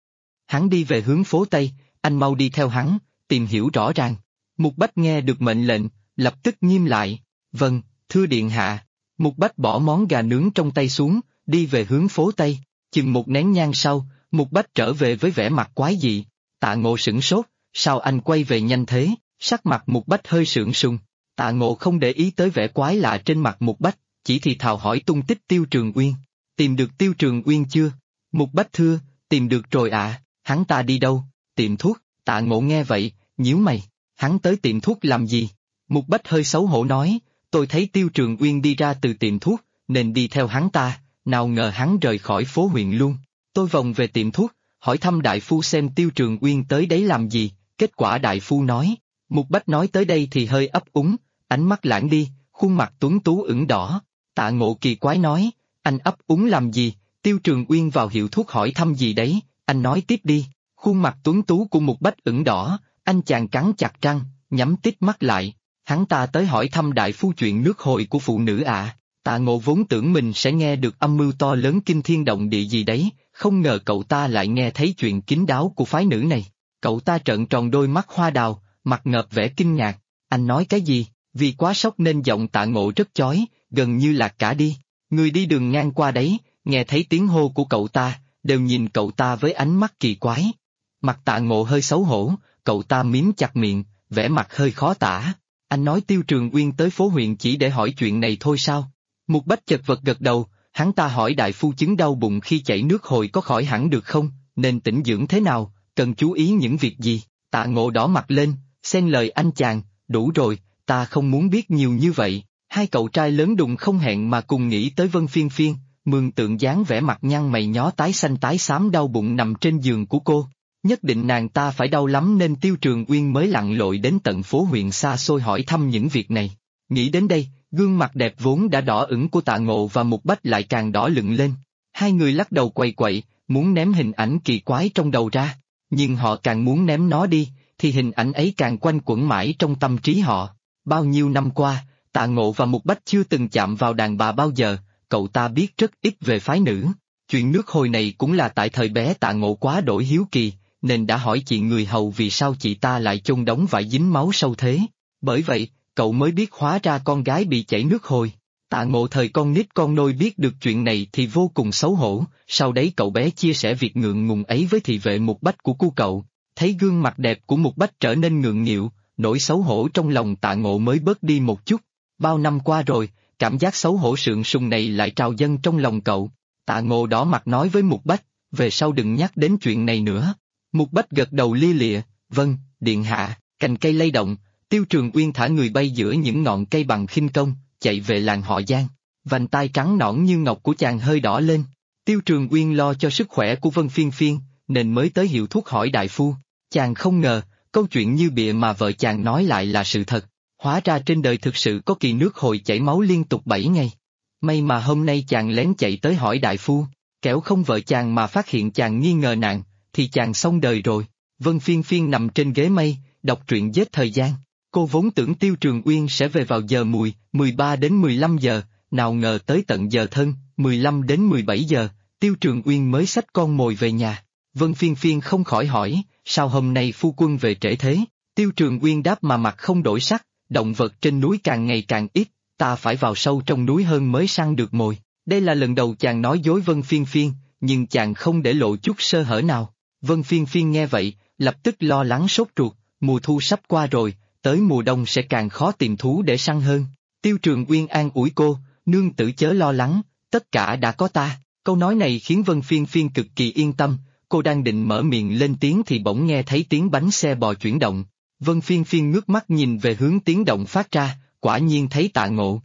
Hắn đi về hướng phố Tây, anh mau đi theo hắn, tìm hiểu rõ ràng. Mục Bách nghe được mệnh lệnh, lập tức nghiêm lại, vâng, thưa điện hạ. Mục Bách bỏ món gà nướng trong tay xuống, đi về hướng phố Tây, chừng một nén nhang sau, Mục Bách trở về với vẻ mặt quái dị. Tạ Ngộ sửng sốt, sao anh quay về nhanh thế? Sắc mặt Mục Bách hơi sượng sùng. Tạ Ngộ không để ý tới vẻ quái lạ trên mặt Mục Bách, chỉ thì thào hỏi tung tích Tiêu Trường Uyên. Tìm được Tiêu Trường Uyên chưa? Mục Bách thưa, tìm được rồi ạ. Hắn ta đi đâu? Tiệm thuốc. Tạ Ngộ nghe vậy, nhíu mày, hắn tới tiệm thuốc làm gì? Mục Bách hơi xấu hổ nói, tôi thấy Tiêu Trường Uyên đi ra từ tiệm thuốc, nên đi theo hắn ta, nào ngờ hắn rời khỏi phố huyện luôn. Tôi vòng về tiệm thuốc, hỏi thăm đại phu xem Tiêu Trường Uyên tới đấy làm gì, kết quả đại phu nói. Mục Bách nói tới đây thì hơi ấp úng, ánh mắt lãng đi, khuôn mặt tuấn tú ửng đỏ. Tạ Ngộ kỳ quái nói, anh ấp úng làm gì? Tiêu Trường Uyên vào hiệu thuốc hỏi thăm gì đấy, anh nói tiếp đi. Khuôn mặt tuấn tú của Mục Bách ửng đỏ, anh chàng cắn chặt răng, nhắm tít mắt lại. Hắn ta tới hỏi thăm đại phu chuyện nước hồi của phụ nữ ạ. Tạ Ngộ vốn tưởng mình sẽ nghe được âm mưu to lớn kinh thiên động địa gì đấy, không ngờ cậu ta lại nghe thấy chuyện kín đáo của phái nữ này. Cậu ta trợn tròn đôi mắt hoa đào, mặt ngợp vẻ kinh ngạc. Anh nói cái gì? Vì quá sốc nên giọng Tạ Ngộ rất chói, gần như lạc cả đi. Người đi đường ngang qua đấy, nghe thấy tiếng hô của cậu ta, đều nhìn cậu ta với ánh mắt kỳ quái. Mặt Tạ Ngộ hơi xấu hổ, cậu ta mím chặt miệng, vẻ mặt hơi khó tả. Anh nói Tiêu Trường Uyên tới phố huyện chỉ để hỏi chuyện này thôi sao? Mục Bách chật vật gật đầu, hắn ta hỏi đại phu chứng đau bụng khi chảy nước hồi có khỏi hẳn được không, nên tĩnh dưỡng thế nào, cần chú ý những việc gì? Tạ Ngộ đỏ mặt lên, xen lời anh chàng, đủ rồi, ta không muốn biết nhiều như vậy. Hai cậu trai lớn đùng không hẹn mà cùng nghĩ tới Vân Phiên Phiên, mường tượng dáng vẻ mặt nhăn mày nhó tái xanh tái xám đau bụng nằm trên giường của cô. Nhất định nàng ta phải đau lắm nên Tiêu Trường Uyên mới lặn lội đến tận phố huyện xa xôi hỏi thăm những việc này. Nghĩ đến đây, gương mặt đẹp vốn đã đỏ ửng của Tạ Ngộ và Mục Bách lại càng đỏ lựng lên. Hai người lắc đầu quậy quậy, muốn ném hình ảnh kỳ quái trong đầu ra. Nhưng họ càng muốn ném nó đi, thì hình ảnh ấy càng quanh quẩn mãi trong tâm trí họ. Bao nhiêu năm qua, Tạ Ngộ và Mục Bách chưa từng chạm vào đàn bà bao giờ, cậu ta biết rất ít về phái nữ. Chuyện nước hồi này cũng là tại thời bé Tạ Ngộ quá đổi hiếu kỳ, nên đã hỏi chị người hầu vì sao chị ta lại chôn đống vải dính máu sâu thế. Bởi vậy, cậu mới biết hóa ra con gái bị chảy nước hồi. Tạ Ngộ thời con nít con nôi biết được chuyện này thì vô cùng xấu hổ, sau đấy cậu bé chia sẻ việc ngượng ngùng ấy với thị vệ Mục Bách của cu cậu. Thấy gương mặt đẹp của Mục Bách trở nên ngượng nghịu, nỗi xấu hổ trong lòng Tạ Ngộ mới bớt đi một chút. Bao năm qua rồi, cảm giác xấu hổ sượng sùng này lại trào dâng trong lòng cậu. Tạ Ngộ đỏ mặt nói với Mục Bách, về sau đừng nhắc đến chuyện này nữa. Mục Bách gật đầu lia lịa, vâng, điện hạ. Cành cây lay động, Tiêu Trường Uyên thả người bay giữa những ngọn cây bằng khinh công, chạy về làng họ Giang. Vành tai trắng nõn như ngọc của chàng hơi đỏ lên. Tiêu Trường Uyên lo cho sức khỏe của Vân Phiên Phiên, nên mới tới hiệu thuốc hỏi đại phu. Chàng không ngờ, câu chuyện như bịa mà vợ chàng nói lại là sự thật. Hóa ra trên đời thực sự có kỳ nước hồi chảy máu liên tục 7 ngày. May mà hôm nay chàng lén chạy tới hỏi đại phu, kẻo không vợ chàng mà phát hiện chàng nghi ngờ nàng, thì chàng xong đời rồi. Vân Phiên Phiên nằm trên ghế mây, đọc truyện giết thời gian. Cô vốn tưởng Tiêu Trường Uyên sẽ về vào giờ mùi, 13 đến 15 giờ, nào ngờ tới tận giờ thân, 15 đến 17 giờ, Tiêu Trường Uyên mới xách con mồi về nhà. Vân Phiên Phiên không khỏi hỏi, sao hôm nay phu quân về trễ thế? Tiêu Trường Uyên đáp mà mặt không đổi sắc, động vật trên núi càng ngày càng ít, ta phải vào sâu trong núi hơn mới săn được mồi. Đây là lần đầu chàng nói dối Vân Phiên Phiên, nhưng chàng không để lộ chút sơ hở nào. Vân Phiên Phiên nghe vậy, lập tức lo lắng sốt ruột, mùa thu sắp qua rồi, tới mùa đông sẽ càng khó tìm thú để săn hơn. Tiêu Trường Uyên an ủi cô, nương tử chớ lo lắng, tất cả đã có ta. Câu nói này khiến Vân Phiên Phiên cực kỳ yên tâm, cô đang định mở miệng lên tiếng thì bỗng nghe thấy tiếng bánh xe bò chuyển động. Vân Phiên Phiên ngước mắt nhìn về hướng tiếng động phát ra, quả nhiên thấy Tạ Ngộ.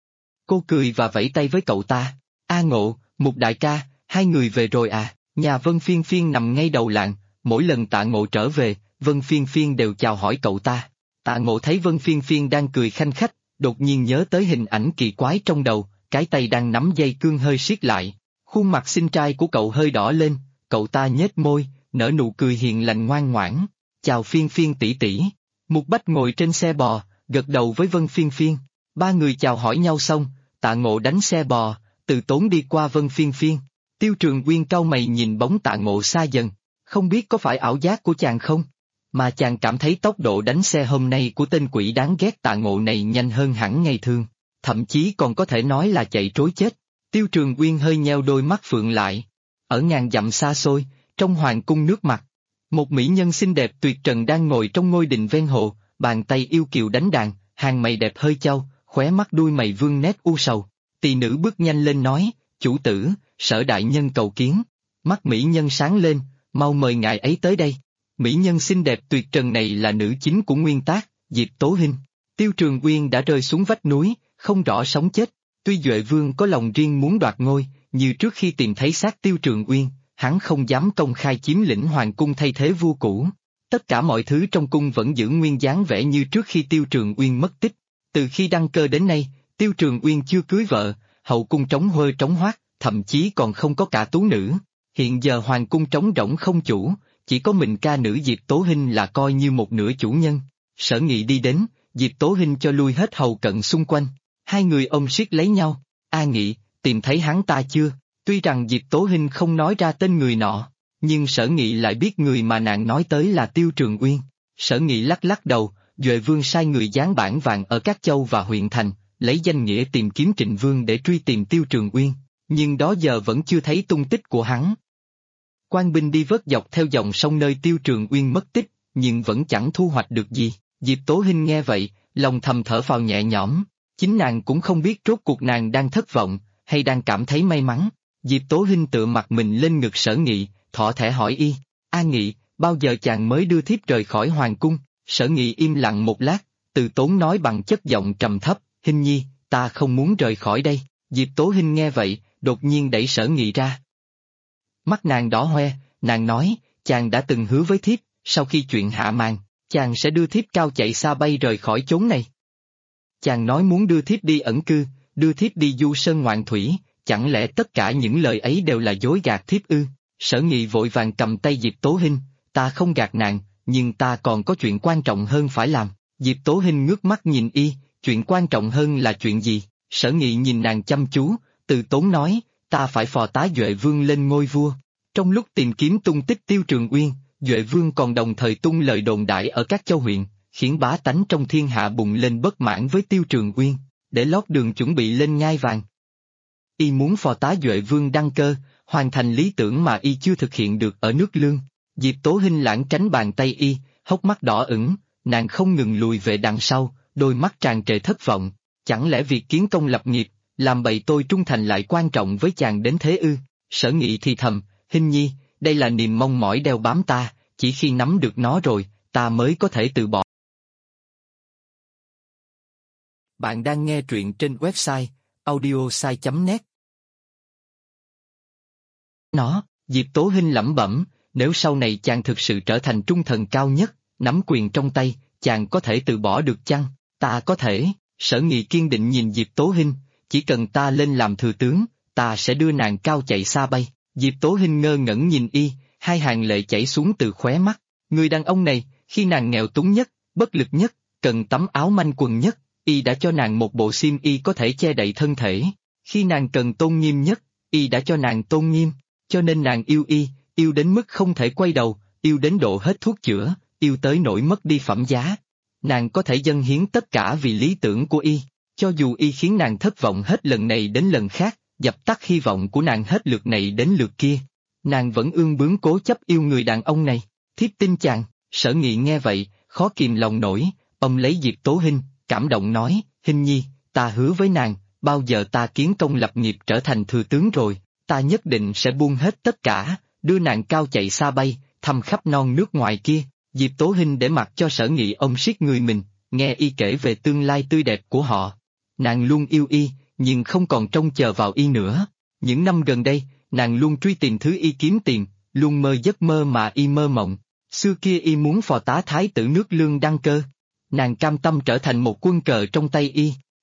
Cô cười và vẫy tay với cậu ta, A Ngộ, Mục đại ca, hai người về rồi à? Nhà Vân Phiên Phiên nằm ngay đầu làng, mỗi lần Tạ Ngộ trở về, Vân Phiên Phiên đều chào hỏi cậu ta. Tạ Ngộ thấy Vân Phiên Phiên đang cười khanh khách, đột nhiên nhớ tới hình ảnh kỳ quái trong đầu, cái tay đang nắm dây cương hơi siết lại. Khuôn mặt xinh trai của cậu hơi đỏ lên, cậu ta nhếch môi, nở nụ cười hiền lành ngoan ngoãn. Chào Phiên Phiên tỷ tỷ. Mục Bách ngồi trên xe bò, gật đầu với Vân Phiên Phiên. Ba người chào hỏi nhau xong, Tạ Ngộ đánh xe bò, Từ Tốn đi qua Vân Phiên Phiên. Tiêu Trường Quyên cau mày nhìn bóng Tạ Ngộ xa dần, không biết có phải ảo giác của chàng không? Mà chàng cảm thấy tốc độ đánh xe hôm nay của tên quỷ đáng ghét Tạ Ngộ này nhanh hơn hẳn ngày thường, thậm chí còn có thể nói là chạy trối chết. Tiêu Trường Quyên hơi nheo đôi mắt phượng lại. Ở ngàn dặm xa xôi, trong hoàng cung nước mặt, một mỹ nhân xinh đẹp tuyệt trần đang ngồi trong ngôi đình ven hồ, bàn tay yêu kiều đánh đàn, hàng mày đẹp hơi chau, khóe mắt đuôi mày vương nét u sầu. Tỳ nữ bước nhanh lên nói, chủ tử, Sở đại nhân cầu kiến. Mắt mỹ nhân sáng lên, mau mời ngài ấy tới đây. Mỹ nhân xinh đẹp tuyệt trần này là nữ chính của nguyên tác, Diệp Tố Hinh. Tiêu Trường Quyên đã rơi xuống vách núi, không rõ sống chết. Tuy Duệ Vương có lòng riêng muốn đoạt ngôi, như trước khi tìm thấy xác Tiêu Trường Quyên, hắn không dám công khai chiếm lĩnh hoàng cung thay thế vua cũ. Tất cả mọi thứ trong cung vẫn giữ nguyên dáng vẻ như trước khi Tiêu Trường Uyên mất tích. Từ khi đăng cơ đến nay, Tiêu Trường Uyên chưa cưới vợ, hậu cung trống huê trống hoác, thậm chí còn không có cả tú nữ. Hiện giờ hoàng cung trống rỗng không chủ, chỉ có mình ca nữ Diệp Tố Hinh là coi như một nửa chủ nhân. Sở Nghị đi đến, Diệp Tố Hinh cho lui hết hầu cận xung quanh. Hai người ôm siết lấy nhau. A Nghị, tìm thấy hắn ta chưa? Tuy rằng Diệp Tố Hinh không nói ra tên người nọ, nhưng Sở Nghị lại biết người mà nàng nói tới là Tiêu Trường Uyên. Sở Nghị lắc lắc đầu, Duệ Vương sai người dán bản vàng ở các châu và huyện thành, lấy danh nghĩa tìm kiếm Trịnh Vương để truy tìm Tiêu Trường Uyên, nhưng đó giờ vẫn chưa thấy tung tích của hắn. Quan binh đi vớt dọc theo dòng sông nơi Tiêu Trường Uyên mất tích, nhưng vẫn chẳng thu hoạch được gì. Diệp Tố Hinh nghe vậy, lòng thầm thở phào nhẹ nhõm. Chính nàng cũng không biết rốt cuộc nàng đang thất vọng, hay đang cảm thấy may mắn. Diệp Tố Hinh tựa mặt mình lên ngực Sở Nghị, thỏ thẻ hỏi y, A Nghị, bao giờ chàng mới đưa thiếp rời khỏi hoàng cung? Sở Nghị im lặng một lát, Từ Tốn nói bằng chất giọng trầm thấp, Hinh nhi, ta không muốn rời khỏi đây. Diệp Tố Hinh nghe vậy, đột nhiên đẩy Sở Nghị ra. Mắt nàng đỏ hoe, nàng nói, chàng đã từng hứa với thiếp, sau khi chuyện hạ màn, chàng sẽ đưa thiếp cao chạy xa bay rời khỏi chốn này. Chàng nói muốn đưa thiếp đi ẩn cư, đưa thiếp đi du sơn ngoạn thủy, chẳng lẽ tất cả những lời ấy đều là dối gạt thiếp ư? Sở Nghị vội vàng cầm tay Diệp Tố Hinh, ta không gạt nàng, nhưng ta còn có chuyện quan trọng hơn phải làm. Diệp Tố Hinh ngước mắt nhìn y, chuyện quan trọng hơn là chuyện gì? Sở Nghị nhìn nàng chăm chú, Từ Tốn nói, ta phải phò tá Duệ Vương lên ngôi vua. Trong lúc tìm kiếm tung tích Tiêu Trường Uyên, Duệ Vương còn đồng thời tung lời đồn đại ở các châu huyện, khiến bá tánh trong thiên hạ bùng lên bất mãn với Tiêu Trường Uyên, để lót đường chuẩn bị lên ngai vàng. Y muốn phò tá Duệ Vương đăng cơ, hoàn thành lý tưởng mà y chưa thực hiện được ở nước Lương. Diệp Tố Hinh lãng tránh bàn tay y, hốc mắt đỏ ửng, nàng không ngừng lùi về đằng sau, đôi mắt tràn trề thất vọng. Chẳng lẽ việc kiến công lập nghiệp, làm bậy tôi trung thành lại quan trọng với chàng đến thế ư? Sở Nghị thì thầm, Hinh nhi, đây là niềm mong mỏi đeo bám ta, chỉ khi nắm được nó rồi, ta mới có thể từ bỏ. Bạn đang nghe truyện trên website audiosai.net. Diệp Tố Hinh lẩm bẩm, nếu sau này chàng thực sự trở thành trung thần cao nhất, nắm quyền trong tay, chàng có thể từ bỏ được chăng? Ta có thể. Sở Nghị kiên định nhìn Diệp Tố Hinh, chỉ cần ta lên làm thừa tướng, ta sẽ đưa nàng cao chạy xa bay. Diệp Tố Hinh ngơ ngẩn nhìn y, hai hàng lệ chảy xuống từ khóe mắt. Người đàn ông này, khi nàng nghèo túng nhất, bất lực nhất, cần tấm áo manh quần nhất, y đã cho nàng một bộ xiêm y có thể che đậy thân thể. Khi nàng cần tôn nghiêm nhất, y đã cho nàng tôn nghiêm. Cho nên nàng yêu y, yêu đến mức không thể quay đầu, yêu đến độ hết thuốc chữa, yêu tới nỗi mất đi phẩm giá. Nàng có thể dâng hiến tất cả vì lý tưởng của y, cho dù y khiến nàng thất vọng hết lần này đến lần khác, dập tắt hy vọng của nàng hết lượt này đến lượt kia. Nàng vẫn ương bướng cố chấp yêu người đàn ông này, thiếp tin chàng. Sở Nghị nghe vậy, khó kìm lòng nổi, ông lấy Diệp Tố Hinh, cảm động nói, Hinh nhi, ta hứa với nàng, bao giờ ta kiến công lập nghiệp trở thành thừa tướng rồi, ta nhất định sẽ buông hết tất cả, đưa nàng cao chạy xa bay, thăm khắp non nước ngoài kia. Diệp Tố Hinh để mặc cho Sở Nghị ôm siết người mình, nghe y kể về tương lai tươi đẹp của họ. Nàng luôn yêu y, nhưng không còn trông chờ vào y nữa. Những năm gần đây, nàng luôn truy tìm thứ y kiếm tìm, luôn mơ giấc mơ mà y mơ mộng. Xưa kia y muốn phò tá thái tử nước Lương đăng cơ. Nàng cam tâm trở thành một quân cờ trong tay y,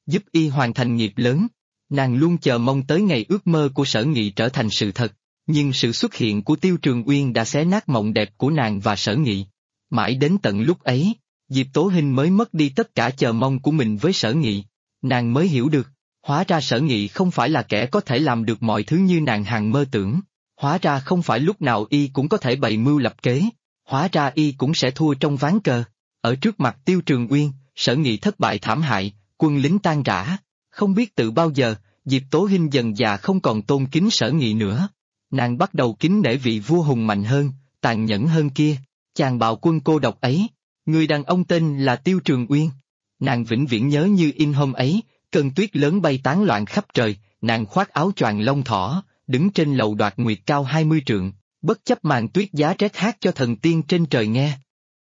giúp y hoàn thành nghiệp lớn. Nàng luôn chờ mong tới ngày ước mơ của Sở Nghị trở thành sự thật, nhưng sự xuất hiện của Tiêu Trường Uyên đã xé nát mộng đẹp của nàng và Sở Nghị. Mãi đến tận lúc ấy, Diệp Tố Hinh mới mất đi tất cả chờ mong của mình với Sở Nghị. Nàng mới hiểu được, hóa ra Sở Nghị không phải là kẻ có thể làm được mọi thứ như nàng hằng mơ tưởng. Hóa ra không phải lúc nào y cũng có thể bày mưu lập kế. Hóa ra y cũng sẽ thua trong ván cờ. Ở trước mặt Tiêu Trường Uyên, Sở Nghị thất bại thảm hại, quân lính tan rã. Không biết từ bao giờ, Diệp Tố Hinh dần già không còn tôn kính Sở Nghị nữa. Nàng bắt đầu kính nể vị vua hùng mạnh hơn, tàn nhẫn hơn kia. Chàng bạo quân cô độc ấy, người đàn ông tên là Tiêu Trường Uyên. Nàng vĩnh viễn nhớ như in hôm ấy, cơn tuyết lớn bay tán loạn khắp trời, nàng khoác áo choàng lông thỏ, đứng trên lầu đoạt nguyệt cao 20 trượng, bất chấp màn tuyết giá rét hát cho thần tiên trên trời nghe.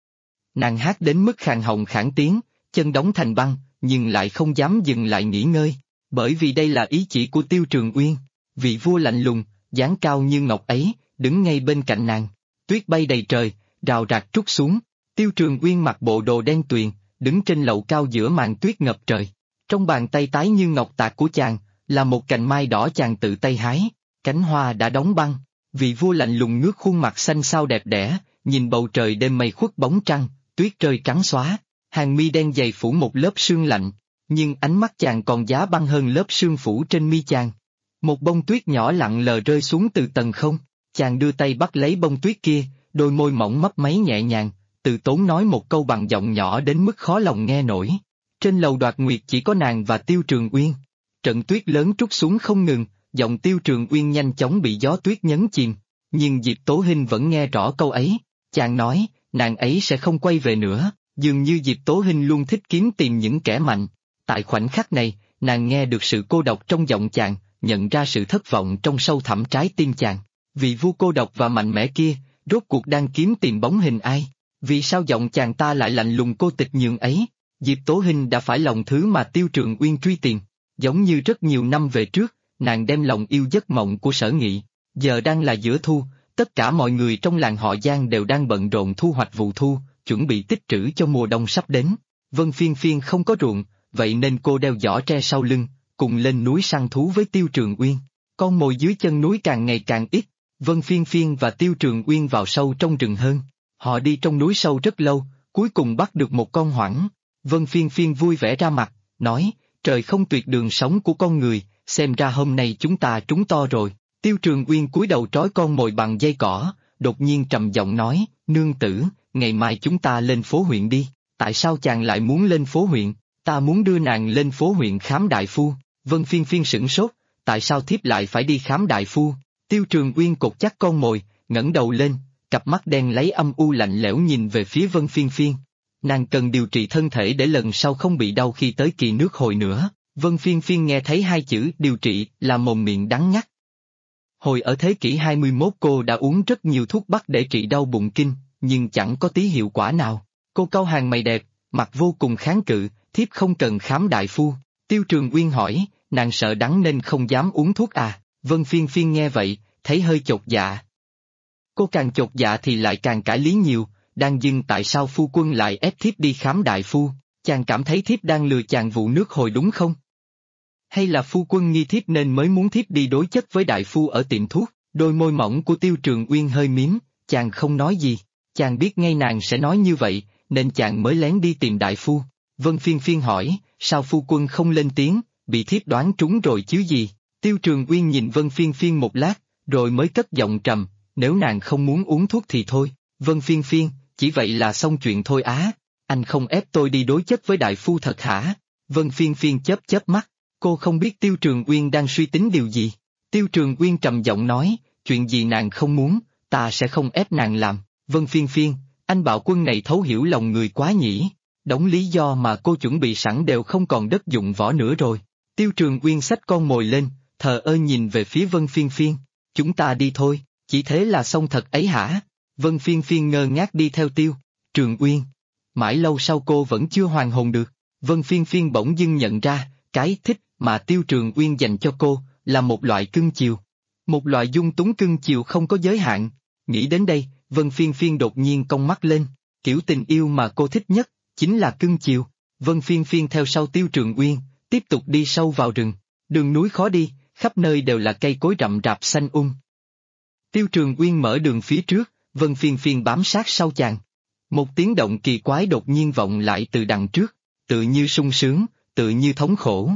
Nàng hát đến mức khàn họng khản tiếng, chân đóng thành băng, nhưng lại không dám dừng lại nghỉ ngơi, bởi vì đây là ý chỉ của Tiêu Trường Uyên. Vị vua lạnh lùng, dáng cao như ngọc ấy, đứng ngay bên cạnh nàng. Tuyết bay đầy trời, rào rạc trút xuống. Tiêu Trường Uyên mặc bộ đồ đen tuyền, đứng trên lầu cao giữa màn tuyết ngập trời. Trong bàn tay tái như ngọc tạc của chàng, là một cành mai đỏ chàng tự tay hái. Cánh hoa đã đóng băng. Vị vua lạnh lùng ngước khuôn mặt xanh xao đẹp đẽ, nhìn bầu trời đêm mây khuất bóng trăng, tuyết rơi trắng xóa. Hàng mi đen dày phủ một lớp sương lạnh, nhưng ánh mắt chàng còn giá băng hơn lớp sương phủ trên mi chàng. Một bông tuyết nhỏ lặng lờ rơi xuống từ tầng không, chàng đưa tay bắt lấy bông tuyết kia, đôi môi mỏng mấp máy nhẹ nhàng, từ tốn nói một câu bằng giọng nhỏ đến mức khó lòng nghe nổi. Trên lầu đoạt nguyệt chỉ có nàng và Tiêu Trường Uyên. Trận tuyết lớn trút xuống không ngừng, giọng Tiêu Trường Uyên nhanh chóng bị gió tuyết nhấn chìm, nhưng Diệp Tố Hinh vẫn nghe rõ câu ấy. Chàng nói, nàng ấy sẽ không quay về nữa. Dường như Diệp Tố Hinh luôn thích kiếm tìm những kẻ mạnh. Tại khoảnh khắc này, nàng nghe được sự cô độc trong giọng chàng, nhận ra sự thất vọng trong sâu thẳm trái tim chàng. Vị vua cô độc và mạnh mẽ kia, rốt cuộc đang kiếm tìm bóng hình ai? Vì sao giọng chàng ta lại lạnh lùng cô tịch nhường ấy? Diệp Tố Hinh đã phải lòng thứ mà Tiêu Trường Uyên truy tìm. Giống như rất nhiều năm về trước, nàng đem lòng yêu giấc mộng của Sở Nghị. Giờ đang là giữa thu, tất cả mọi người trong làng họ Giang đều đang bận rộn thu hoạch vụ thu, chuẩn bị tích trữ cho mùa đông sắp đến. Vân Phiên Phiên không có ruộng, vậy nên cô đeo giỏ tre sau lưng, cùng lên núi săn thú với Tiêu Trường Uyên. Con mồi dưới chân núi càng ngày càng ít, Vân Phiên Phiên và Tiêu Trường Uyên vào sâu trong rừng hơn. Họ đi trong núi sâu rất lâu, cuối cùng bắt được một con hoảng. Vân Phiên Phiên vui vẻ ra mặt, nói, trời không tuyệt đường sống của con người, xem ra hôm nay chúng ta trúng to rồi. Tiêu Trường Uyên cúi đầu trói con mồi bằng dây cỏ, đột nhiên trầm giọng nói, nương tử, ngày mai chúng ta lên phố huyện đi. Tại sao chàng lại muốn lên phố huyện? Ta muốn đưa nàng lên phố huyện khám đại phu. Vân Phiên Phiên sửng sốt, tại sao thiếp lại phải đi khám đại phu? Tiêu Trường Uyên cột chắc con mồi, ngẩng đầu lên, cặp mắt đen lấy âm u lạnh lẽo nhìn về phía Vân Phiên Phiên. Nàng cần điều trị thân thể để lần sau không bị đau khi tới kỳ nước hồi nữa. Vân Phiên Phiên nghe thấy hai chữ điều trị là mồm miệng đắng ngắt. Hồi ở thế kỷ 21 cô đã uống rất nhiều thuốc bắc để trị đau bụng kinh, nhưng chẳng có tí hiệu quả nào. Cô cau hàng mày đẹp, mặt vô cùng kháng cự, thiếp không cần khám đại phu. Tiêu Trường Uyên hỏi, nàng sợ đắng nên không dám uống thuốc à? Vân Phiên Phiên nghe vậy, thấy hơi chột dạ. Cô càng chột dạ thì lại càng cãi lý nhiều, đang dưng tại sao phu quân lại ép thiếp đi khám đại phu, chàng cảm thấy thiếp đang lừa chàng vụ nước hồi đúng không? Hay là phu quân nghi thiếp nên mới muốn thiếp đi đối chất với đại phu ở tiệm thuốc? Đôi môi mỏng của Tiêu Trường Uyên hơi miếm, chàng không nói gì, chàng biết ngay nàng sẽ nói như vậy, nên chàng mới lén đi tìm đại phu. Vân Phiên Phiên hỏi, sao phu quân không lên tiếng, bị thiếp đoán trúng rồi chứ gì? Tiêu Trường Uyên nhìn Vân Phiên Phiên một lát, rồi mới cất giọng trầm, nếu nàng không muốn uống thuốc thì thôi. Vân Phiên Phiên, chỉ vậy là xong chuyện thôi á, anh không ép tôi đi đối chất với đại phu thật hả? Vân Phiên Phiên chớp chớp mắt, cô không biết Tiêu Trường Uyên đang suy tính điều gì. Tiêu Trường Uyên trầm giọng nói, chuyện gì nàng không muốn, ta sẽ không ép nàng làm. Vân Phiên Phiên, anh bạo quân này thấu hiểu lòng người quá nhỉ, đống lý do mà cô chuẩn bị sẵn đều không còn đất dụng võ nữa rồi. Tiêu Trường Uyên xách con mồi lên, thờ ơ nhìn về phía Vân Phiên Phiên, chúng ta đi thôi, chỉ thế là xong thật ấy hả? Vân Phiên Phiên ngơ ngác đi theo Tiêu Trường Uyên. Mãi lâu sau cô vẫn chưa hoàn hồn được, Vân Phiên Phiên bỗng dưng nhận ra, cái thích mà Tiêu Trường Uyên dành cho cô, là một loại cưng chiều. Một loại dung túng cưng chiều không có giới hạn. Nghĩ đến đây, Vân Phiên Phiên đột nhiên cong mắt lên, kiểu tình yêu mà cô thích nhất, chính là cưng chiều. Vân Phiên Phiên theo sau Tiêu Trường Uyên, tiếp tục đi sâu vào rừng. Đường núi khó đi, khắp nơi đều là cây cối rậm rạp xanh Tiêu Trường Uyên mở đường phía trước, Vân Phiên Phiên bám sát sau chàng. Một tiếng động kỳ quái đột nhiên vọng lại từ đằng trước, tự như sung sướng, tự như thống khổ.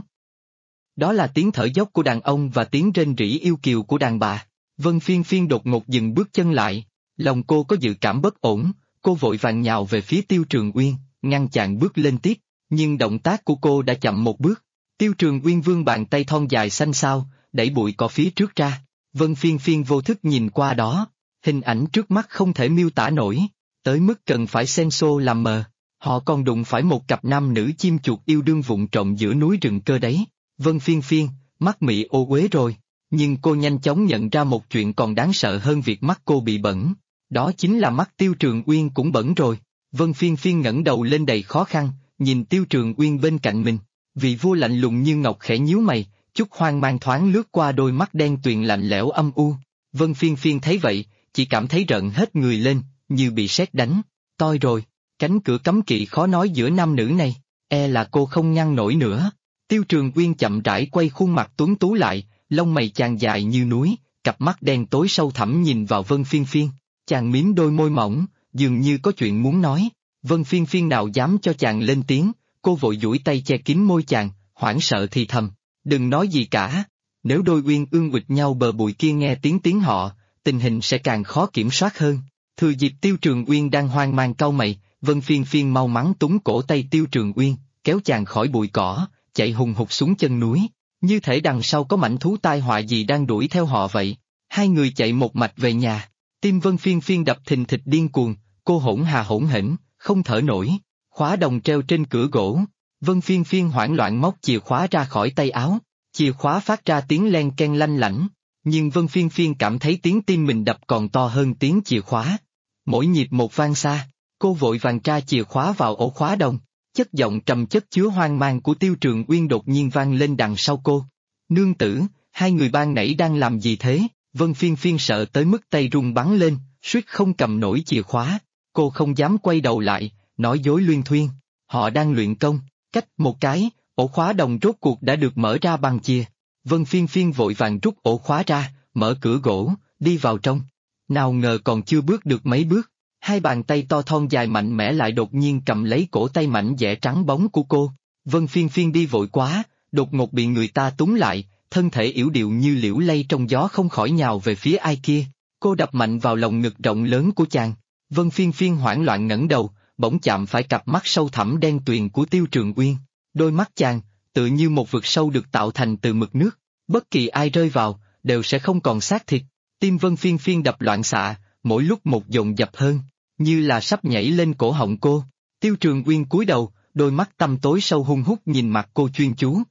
Đó là tiếng thở dốc của đàn ông và tiếng rên rỉ yêu kiều của đàn bà. Vân Phiên Phiên đột ngột dừng bước chân lại, lòng cô có dự cảm bất ổn, cô vội vàng nhào về phía Tiêu Trường Uyên, ngăn chặn bước lên tiếp, nhưng động tác của cô đã chậm một bước. Tiêu Trường Uyên vươn bàn tay thon dài xanh xao, đẩy bụi cỏ phía trước ra. Vân Phiên Phiên vô thức nhìn qua đó, hình ảnh trước mắt không thể miêu tả nổi, tới mức cần phải sensor làm mờ. Họ còn đụng phải một cặp nam nữ chim chuột yêu đương vụng trộm giữa núi rừng cơ đấy. Vân Phiên Phiên, mắt Mị ô uế rồi, nhưng cô nhanh chóng nhận ra một chuyện còn đáng sợ hơn việc mắt cô bị bẩn. Đó chính là mắt Tiêu Trường Uyên cũng bẩn rồi. Vân Phiên Phiên ngẩng đầu lên đầy khó khăn, nhìn Tiêu Trường Uyên bên cạnh mình. Vị vua lạnh lùng như ngọc khẽ nhíu mày, chút hoang mang thoáng lướt qua đôi mắt đen tuyền lạnh lẽo âm u. Vân Phiên Phiên thấy vậy, chỉ cảm thấy rợn hết người lên, như bị sét đánh. Toi rồi, cánh cửa cấm kỵ khó nói giữa nam nữ này, là cô không ngăn nổi nữa. Tiêu Trường Uyên chậm rãi quay khuôn mặt tuấn tú lại, lông mày chàng dài như núi, cặp mắt đen tối sâu thẳm nhìn vào Vân Phiên Phiên. Chàng mím đôi môi mỏng, dường như có chuyện muốn nói. Vân Phiên Phiên nào dám cho chàng lên tiếng, cô vội duỗi tay che kín môi chàng, hoảng sợ thì thầm. Đừng nói gì cả, nếu đôi uyên ương quỵt nhau bờ bụi kia nghe tiếng họ, tình hình sẽ càng khó kiểm soát hơn. Thừa dịp Tiêu Trường Uyên đang hoang mang cau mày, Vân Phiên Phiên mau mắn túm cổ tay Tiêu Trường Uyên, kéo chàng khỏi bụi cỏ, chạy hùng hục xuống chân núi, như thể đằng sau có mảnh thú tai họa gì đang đuổi theo họ vậy. Hai người chạy một mạch về nhà, tim Vân Phiên Phiên đập thình thịch điên cuồng, cô hỗn hà hỗn hển, không thở nổi. Khóa đồng treo trên cửa gỗ, Vân Phiên Phiên hoảng loạn móc chìa khóa ra khỏi tay áo, chìa khóa phát ra tiếng len ken lanh lảnh, nhưng Vân Phiên Phiên cảm thấy tiếng tim mình đập còn to hơn tiếng chìa khóa. Mỗi nhịp một vang xa, cô vội vàng tra chìa khóa vào ổ khóa đồng, chất giọng trầm chất chứa hoang mang của Tiêu Trường Uyên đột nhiên vang lên đằng sau cô. Nương tử, hai người ban nãy đang làm gì thế? Vân Phiên Phiên sợ tới mức tay run bắn lên, suýt không cầm nổi chìa khóa, cô không dám quay đầu lại, nói dối luyên thuyên. Họ đang luyện công, cách một cái, ổ khóa đồng rốt cuộc đã được mở ra bằng chìa. Vân Phiên Phiên vội vàng rút ổ khóa ra, mở cửa gỗ, đi vào trong. Nào ngờ còn chưa bước được mấy bước, hai bàn tay to thon dài mạnh mẽ lại đột nhiên cầm lấy cổ tay mảnh dẻ trắng bóng của cô. Vân Phiên Phiên đi vội quá, đột ngột bị người ta túm lại, thân thể yểu điệu như liễu lay trong gió không khỏi nhào về phía ai kia. Cô đập mạnh vào lồng ngực rộng lớn của chàng. Vân Phiên Phiên hoảng loạn ngẩng đầu, bỗng chạm phải cặp mắt sâu thẳm đen tuyền của Tiêu Trường Uyên. Đôi mắt chàng, tự như một vực sâu được tạo thành từ mực nước, bất kỳ ai rơi vào, đều sẽ không còn xác thịt. Tim Vân Phiên Phiên đập loạn xạ, mỗi lúc một dồn dập hơn, như là sắp nhảy lên cổ họng cô. Tiêu Trường Uyên cúi đầu, đôi mắt tăm tối sâu hun hút nhìn mặt cô chuyên chú.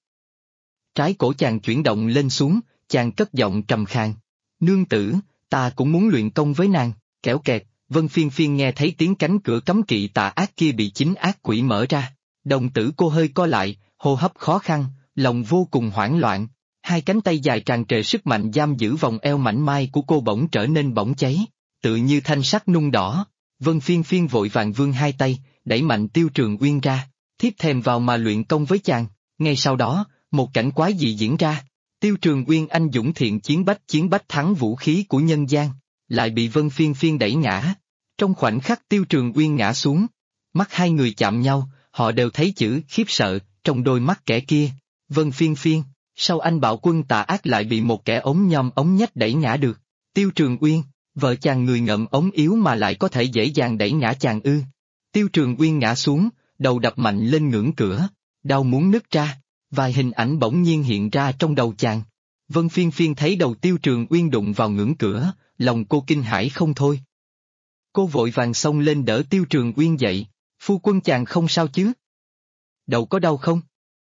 Trái cổ chàng chuyển động lên xuống, chàng cất giọng trầm khàn. Nương tử, ta cũng muốn luyện công với nàng, kẻo kẹt. Vân Phiên Phiên nghe thấy tiếng cánh cửa cấm kỵ tà ác kia bị chính ác quỷ mở ra. Đồng tử cô hơi co lại, hô hấp khó khăn, lòng vô cùng hoảng loạn. Hai cánh tay dài tràn trề sức mạnh giam giữ vòng eo mảnh mai của cô bỗng trở nên bỏng cháy, tự như thanh sắt nung đỏ. Vân Phiên Phiên vội vàng vươn hai tay, đẩy mạnh Tiêu Trường Uyên ra, thiếp thèm vào mà luyện công với chàng. Ngay sau đó, một cảnh quái dị diễn ra. Tiêu Trường Uyên anh dũng thiện chiến bách thắng vũ khí của nhân gian, lại bị Vân Phiên Phiên đẩy ngã. Trong khoảnh khắc Tiêu Trường Uyên ngã xuống, mắt hai người chạm nhau, họ đều thấy chữ khiếp sợ trong đôi mắt kẻ kia. Vân Phiên Phiên, sao anh bạo quân tà ác lại bị một kẻ ống nhom ống nhách đẩy ngã được? Tiêu Trường Uyên, vợ chàng người ngậm ống yếu mà lại có thể dễ dàng đẩy ngã chàng ư? Tiêu Trường Uyên ngã xuống, đầu đập mạnh lên ngưỡng cửa, đau muốn nứt ra, vài hình ảnh bỗng nhiên hiện ra trong đầu chàng. Vân Phiên Phiên thấy đầu Tiêu Trường Uyên đụng vào ngưỡng cửa, lòng cô kinh hãi không thôi. Cô vội vàng xông lên đỡ Tiêu Trường Uyên dậy. Phu quân chàng không sao chứ? Đầu có đau không?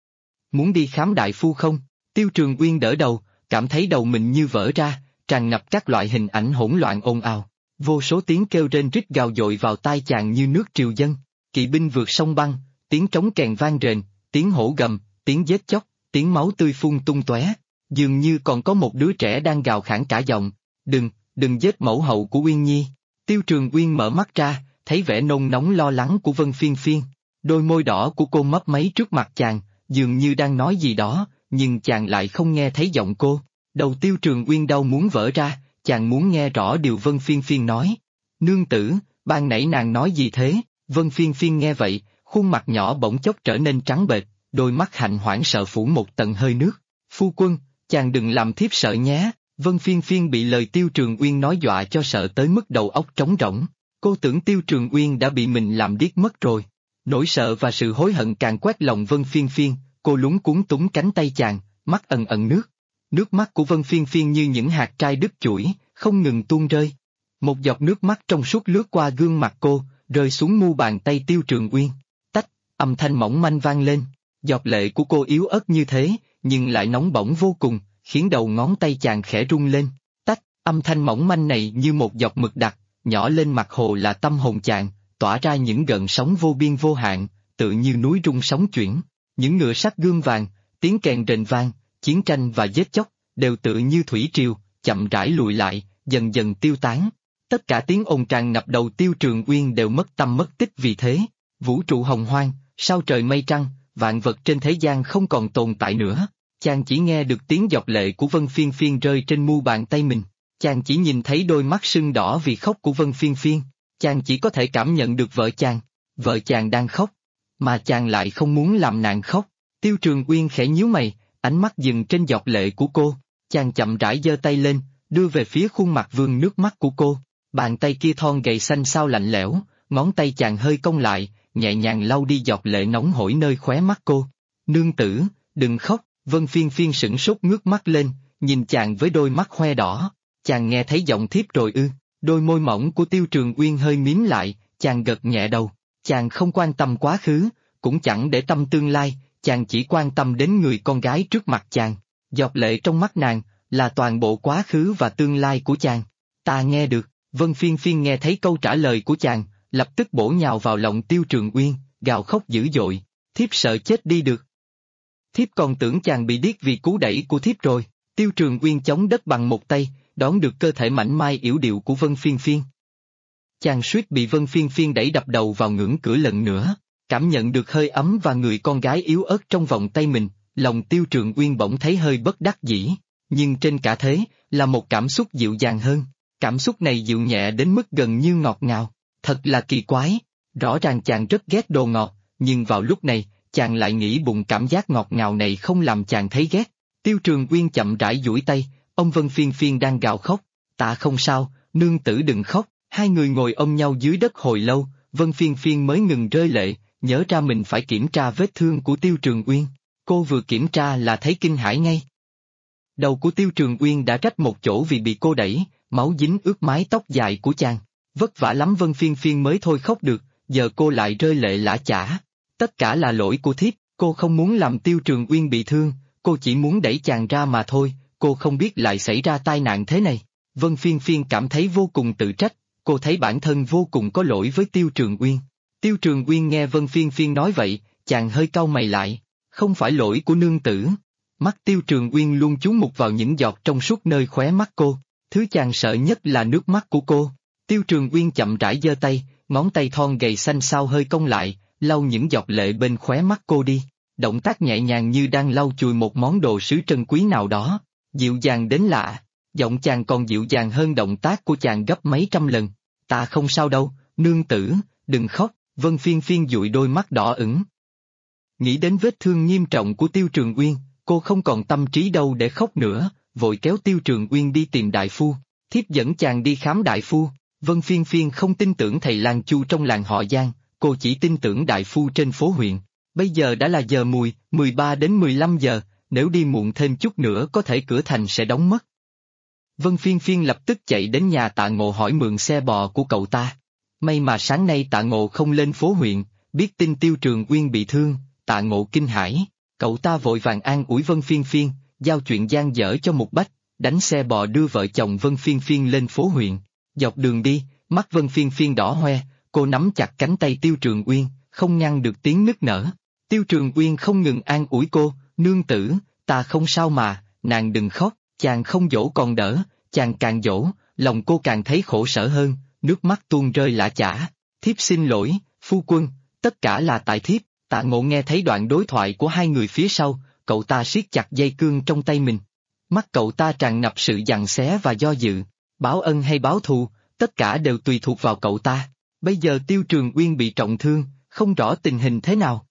Muốn đi khám đại phu không? Tiêu Trường Uyên đỡ đầu, cảm thấy đầu mình như vỡ ra, tràn ngập các loại hình ảnh hỗn loạn ồn ào. Vô số tiếng kêu rên rít gào dội vào tai chàng như nước triều dân. Kỵ binh vượt sông băng, tiếng trống kèn vang rền, tiếng hổ gầm, tiếng giết chóc, tiếng máu tươi phun tung tóe. Dường như còn có một đứa trẻ đang gào khản cả giọng. Đừng giết mẫu hậu của Uyên Nhi. Tiêu Trường Uyên mở mắt ra, thấy vẻ nôn nóng lo lắng của Vân Phiên Phiên. Đôi môi đỏ của cô mấp máy trước mặt chàng, dường như đang nói gì đó, nhưng chàng lại không nghe thấy giọng cô. Đầu Tiêu Trường Uyên đau muốn vỡ ra, chàng muốn nghe rõ điều Vân Phiên Phiên nói. Nương tử, ban nãy nàng nói gì thế? Vân Phiên Phiên nghe vậy, khuôn mặt nhỏ bỗng chốc trở nên trắng bệch, đôi mắt hạnh hoảng sợ phủ một tầng hơi nước. Phu quân, chàng đừng làm thiếp sợ nhé. Vân Phiên Phiên bị lời Tiêu Trường Uyên nói dọa cho sợ tới mức đầu óc trống rỗng. Cô tưởng Tiêu Trường Uyên đã bị mình làm điếc mất rồi. Nỗi sợ và sự hối hận càng quét lòng Vân Phiên Phiên, cô lúng cuống túm cánh tay chàng, mắt ẩn ẩn nước. Nước mắt của Vân Phiên Phiên như những hạt trai đứt chuỗi, không ngừng tuôn rơi. Một giọt nước mắt trong suốt lướt qua gương mặt cô, rơi xuống mu bàn tay Tiêu Trường Uyên. Tách, âm thanh mỏng manh vang lên. Giọt lệ của cô yếu ớt như thế, nhưng lại nóng bỏng vô cùng, khiến đầu ngón tay chàng khẽ rung lên. Tách, âm thanh mỏng manh này như một giọt mực đặc, nhỏ lên mặt hồ là tâm hồn chàng, tỏa ra những gợn sóng vô biên vô hạn, tự như núi rung sóng chuyển. Những ngựa sắt gươm vàng, tiếng kèn rền vang, chiến tranh và giết chóc, đều tự như thủy triều, chậm rãi lùi lại, dần dần tiêu tán. Tất cả tiếng ồn tràn ngập đầu Tiêu Trường Uyên đều mất tâm mất tích vì thế. Vũ trụ hồng hoang, sao trời mây trăng, vạn vật trên thế gian không còn tồn tại nữa. Chàng chỉ nghe được tiếng giọt lệ của Vân Phiên Phiên rơi trên mu bàn tay mình. Chàng chỉ nhìn thấy đôi mắt sưng đỏ vì khóc của Vân Phiên Phiên. Chàng chỉ có thể cảm nhận được vợ chàng đang khóc, mà chàng lại không muốn làm nàng khóc. Tiêu Trường Uyên khẽ nhíu mày, ánh mắt dừng trên giọt lệ của cô. Chàng chậm rãi giơ tay lên, đưa về phía khuôn mặt vương nước mắt của cô. Bàn tay kia thon gầy xanh xao lạnh lẽo, ngón tay chàng hơi cong lại, nhẹ nhàng lau đi giọt lệ nóng hổi nơi khóe mắt cô. Nương tử, đừng khóc. Vân Phiên Phiên sửng sốt ngước mắt lên, nhìn chàng với đôi mắt hoe đỏ. Chàng nghe thấy giọng thiếp rồi ư? Đôi môi mỏng của Tiêu Trường Uyên hơi mím lại, chàng gật nhẹ đầu. Chàng không quan tâm quá khứ, cũng chẳng để tâm tương lai, chàng chỉ quan tâm đến người con gái trước mặt chàng. Giọt lệ trong mắt nàng, là toàn bộ quá khứ và tương lai của chàng. Ta nghe được. Vân Phiên Phiên nghe thấy câu trả lời của chàng, lập tức bổ nhào vào lòng Tiêu Trường Uyên, gào khóc dữ dội. Thiếp sợ chết đi được. Thiếp còn tưởng chàng bị điếc vì cú đẩy của thiếp rồi. Tiêu Trường Uyên chống đất bằng một tay, đón được cơ thể mảnh mai yểu điệu của Vân Phiên Phiên. Chàng suýt bị Vân Phiên Phiên đẩy đập đầu vào ngưỡng cửa lần nữa, cảm nhận được hơi ấm và người con gái yếu ớt trong vòng tay mình, lòng Tiêu Trường Uyên bỗng thấy hơi bất đắc dĩ, nhưng trên cả thế, là một cảm xúc dịu dàng hơn. Cảm xúc này dịu nhẹ đến mức gần như ngọt ngào, thật là kỳ quái. Rõ ràng chàng rất ghét đồ ngọt, nhưng vào lúc này, chàng lại nghĩ bụng cảm giác ngọt ngào này không làm chàng thấy ghét. Tiêu Trường Uyên chậm rãi duỗi tay, ông Vân Phiên Phiên đang gào khóc. Ta không sao, nương tử đừng khóc. Hai người ngồi ôm nhau dưới đất hồi lâu, Vân Phiên Phiên mới ngừng rơi lệ, nhớ ra mình phải kiểm tra vết thương của Tiêu Trường Uyên. Cô vừa kiểm tra là thấy kinh hãi ngay. Đầu của Tiêu Trường Uyên đã rách một chỗ vì bị cô đẩy, máu dính ướt mái tóc dài của chàng. Vất vả lắm Vân Phiên Phiên mới thôi khóc được, giờ cô lại rơi lệ lã chã. Tất cả là lỗi của thiếp, cô không muốn làm Tiêu Trường Uyên bị thương, cô chỉ muốn đẩy chàng ra mà thôi, cô không biết lại xảy ra tai nạn thế này. Vân Phiên Phiên cảm thấy vô cùng tự trách, cô thấy bản thân vô cùng có lỗi với Tiêu Trường Uyên. Tiêu Trường Uyên nghe Vân Phiên Phiên nói vậy, chàng hơi cau mày lại, không phải lỗi của nương tử. Mắt Tiêu Trường Uyên luôn chú mục vào những giọt trong suốt nơi khóe mắt cô, thứ chàng sợ nhất là nước mắt của cô. Tiêu Trường Uyên chậm rãi giơ tay, ngón tay thon gầy xanh xao hơi cong lại, lau những giọt lệ bên khóe mắt cô đi. Động tác nhẹ nhàng như đang lau chùi một món đồ sứ trân quý nào đó, dịu dàng đến lạ. Giọng chàng còn dịu dàng hơn động tác của chàng gấp mấy trăm lần. Ta không sao đâu, nương tử, đừng khóc. Vân Phiên Phiên dụi đôi mắt đỏ ửng. Nghĩ đến vết thương nghiêm trọng của Tiêu Trường Uyên, cô không còn tâm trí đâu để khóc nữa, vội kéo Tiêu Trường Uyên đi tìm đại phu. Thiếp dẫn chàng đi khám đại phu. Vân Phiên Phiên không tin tưởng thầy lang Chu trong làng họ Giang, cô chỉ tin tưởng đại phu trên phố huyện. Bây giờ đã là giờ mùi, 13 đến 15 giờ, nếu đi muộn thêm chút nữa có thể cửa thành sẽ đóng mất. Vân Phiên Phiên lập tức chạy đến nhà Tạ Ngộ hỏi mượn xe bò của cậu ta. May mà sáng nay Tạ Ngộ không lên phố huyện, biết tin Tiêu Trường Uyên bị thương, Tạ Ngộ kinh hãi, cậu ta vội vàng an ủi Vân Phiên Phiên, giao chuyện dang dở cho Mục Bách, đánh xe bò đưa vợ chồng Vân Phiên Phiên lên phố huyện. Dọc đường đi, mắt Vân Phiên Phiên đỏ hoe, cô nắm chặt cánh tay Tiêu Trường Uyên, không ngăn được tiếng nức nở. Tiêu Trường Uyên không ngừng an ủi cô, nương tử, ta không sao mà, nàng đừng khóc. Chàng không dỗ còn đỡ, chàng càng dỗ, lòng cô càng thấy khổ sở hơn, nước mắt tuôn rơi lã chã. Thiếp xin lỗi, phu quân, tất cả là tại thiếp, Tạ Ngộ nghe thấy đoạn đối thoại của hai người phía sau, cậu ta siết chặt dây cương trong tay mình. Mắt cậu ta tràn ngập sự giằng xé và do dự, báo ân hay báo thù, tất cả đều tùy thuộc vào cậu ta. Bây giờ Tiêu Trường Uyên bị trọng thương, không rõ tình hình thế nào.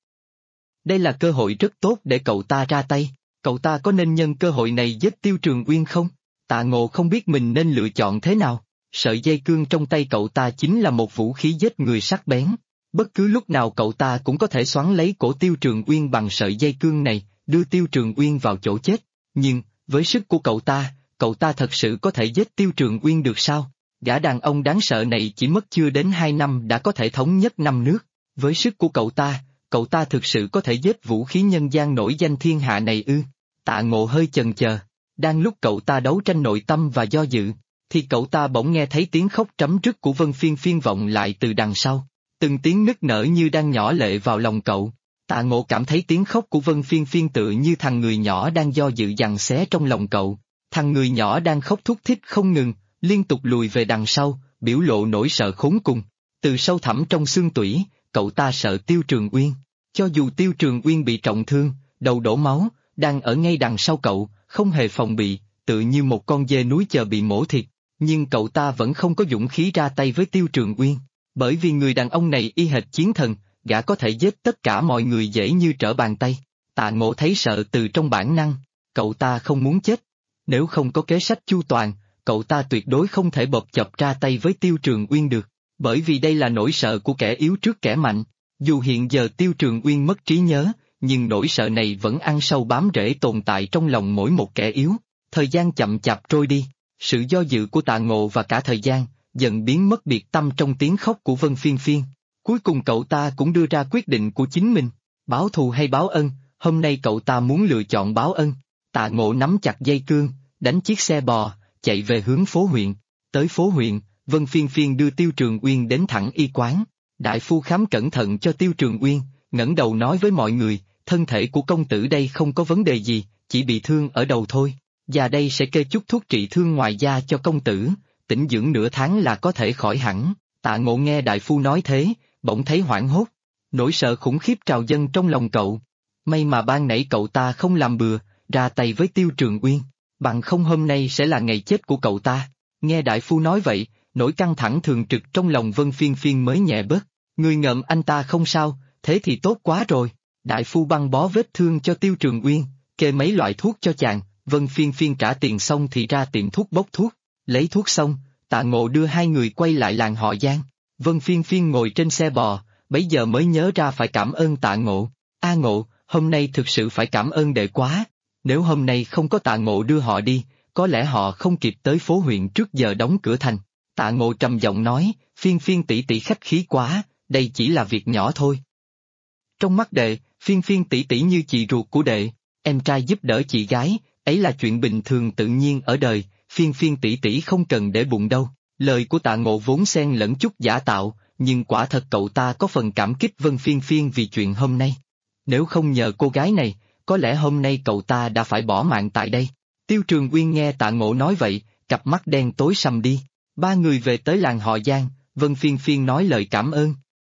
Đây là cơ hội rất tốt để cậu ta ra tay, cậu ta có nên nhân cơ hội này giết Tiêu Trường Uyên không? Tạ Ngộ không biết mình nên lựa chọn thế nào, sợi dây cương trong tay cậu ta chính là một vũ khí giết người sắc bén. Bất cứ lúc nào cậu ta cũng có thể xoắn lấy cổ Tiêu Trường Uyên bằng sợi dây cương này, đưa Tiêu Trường Uyên vào chỗ chết. Nhưng, với sức của cậu ta thật sự có thể giết Tiêu Trường Uyên được sao? Gã đàn ông đáng sợ này chỉ mất chưa đến 2 năm đã có thể thống nhất 5 nước. Với sức của cậu ta thực sự có thể giết vũ khí nhân gian nổi danh thiên hạ này ư? Tạ Ngộ hơi chần chờ. Đang lúc cậu ta đấu tranh nội tâm và do dự, thì cậu ta bỗng nghe thấy tiếng khóc trắm rứt của Vân Phiên Phiên vọng lại từ đằng sau. Từng tiếng nức nở như đang nhỏ lệ vào lòng cậu. Tạ Ngộ cảm thấy tiếng khóc của Vân Phiên Phiên tựa như thằng người nhỏ đang do dự giằng xé trong lòng cậu. Thằng người nhỏ đang khóc thút thít không ngừng, liên tục lùi về đằng sau, biểu lộ nỗi sợ khốn cùng. Từ sâu thẳm trong xương tủy, cậu ta sợ Tiêu Trường Uyên. Cho dù Tiêu Trường Uyên bị trọng thương, đầu đổ máu, đang ở ngay đằng sau cậu, không hề phòng bị, tự như một con dê núi chờ bị mổ thịt. Nhưng cậu ta vẫn không có dũng khí ra tay với Tiêu Trường Uyên. Bởi vì người đàn ông này y hệt chiến thần, gã có thể giết tất cả mọi người dễ như trở bàn tay. Tạ Ngộ thấy sợ từ trong bản năng, cậu ta không muốn chết. Nếu không có kế sách chu toàn, cậu ta tuyệt đối không thể bộp chộp ra tay với Tiêu Trường Uyên được, bởi vì đây là nỗi sợ của kẻ yếu trước kẻ mạnh. Dù hiện giờ Tiêu Trường Uyên mất trí nhớ, nhưng nỗi sợ này vẫn ăn sâu bám rễ tồn tại trong lòng mỗi một kẻ yếu. Thời gian chậm chạp trôi đi, sự do dự của Tạ Ngộ và cả thời gian dần biến mất biệt tâm trong tiếng khóc của Vân Phiên Phiên. Cuối cùng cậu ta cũng đưa ra quyết định của chính mình, báo thù hay báo ân, hôm nay cậu ta muốn lựa chọn báo ân. Tạ Ngộ nắm chặt dây cương, đánh chiếc xe bò, chạy về hướng phố huyện. Tới phố huyện, Vân Phiên Phiên đưa Tiêu Trường Uyên đến thẳng y quán. Đại phu khám cẩn thận cho Tiêu Trường Uyên, ngẩng đầu nói với mọi người, thân thể của công tử đây không có vấn đề gì, chỉ bị thương ở đầu thôi. Và đây sẽ kê chút thuốc trị thương ngoài da cho công tử, tĩnh dưỡng nửa tháng là có thể khỏi hẳn. Tạ Ngộ nghe đại phu nói thế, bỗng thấy hoảng hốt. Nỗi sợ khủng khiếp trào dâng trong lòng cậu. May mà ban nãy cậu ta không làm bừa, ra tay với Tiêu Trường Uyên, bằng không hôm nay sẽ là ngày chết của cậu ta. Nghe đại phu nói vậy, nỗi căng thẳng thường trực trong lòng Vân Phiên Phiên mới nhẹ bớt. Người ngợm anh ta không sao, thế thì tốt quá rồi. Đại phu băng bó vết thương cho Tiêu Trường Uyên, kê mấy loại thuốc cho chàng. Vân Phiên Phiên trả tiền xong thì ra tiệm thuốc bốc thuốc. Lấy thuốc xong, Tạ Ngộ đưa hai người quay lại làng họ Giang. Vân Phiên Phiên ngồi trên xe bò, bấy giờ mới nhớ ra phải cảm ơn Tạ Ngộ. A Ngộ, hôm nay thực sự phải cảm ơn đệ quá. Nếu hôm nay không có Tạ Ngộ đưa họ đi, có lẽ họ không kịp tới phố huyện trước giờ đóng cửa thành. Tạ Ngộ trầm giọng nói, Phiên Phiên tỷ tỷ khách khí quá, đây chỉ là việc nhỏ thôi. Trong mắt đệ, Phiên Phiên tỷ tỷ như chị ruột của đệ, em trai giúp đỡ chị gái, ấy là chuyện bình thường tự nhiên ở đời, Phiên Phiên tỷ tỷ không cần để bụng đâu. Lời của Tạ Ngộ vốn xen lẫn chút giả tạo, nhưng quả thật cậu ta có phần cảm kích Vân Phiên Phiên vì chuyện hôm nay. Nếu không nhờ cô gái này, có lẽ hôm nay cậu ta đã phải bỏ mạng tại đây. Tiêu Trường Uyên nghe Tạ Ngộ nói vậy, cặp mắt đen tối sầm đi. Ba người về tới làng họ Giang, Vân Phiên Phiên nói lời cảm ơn.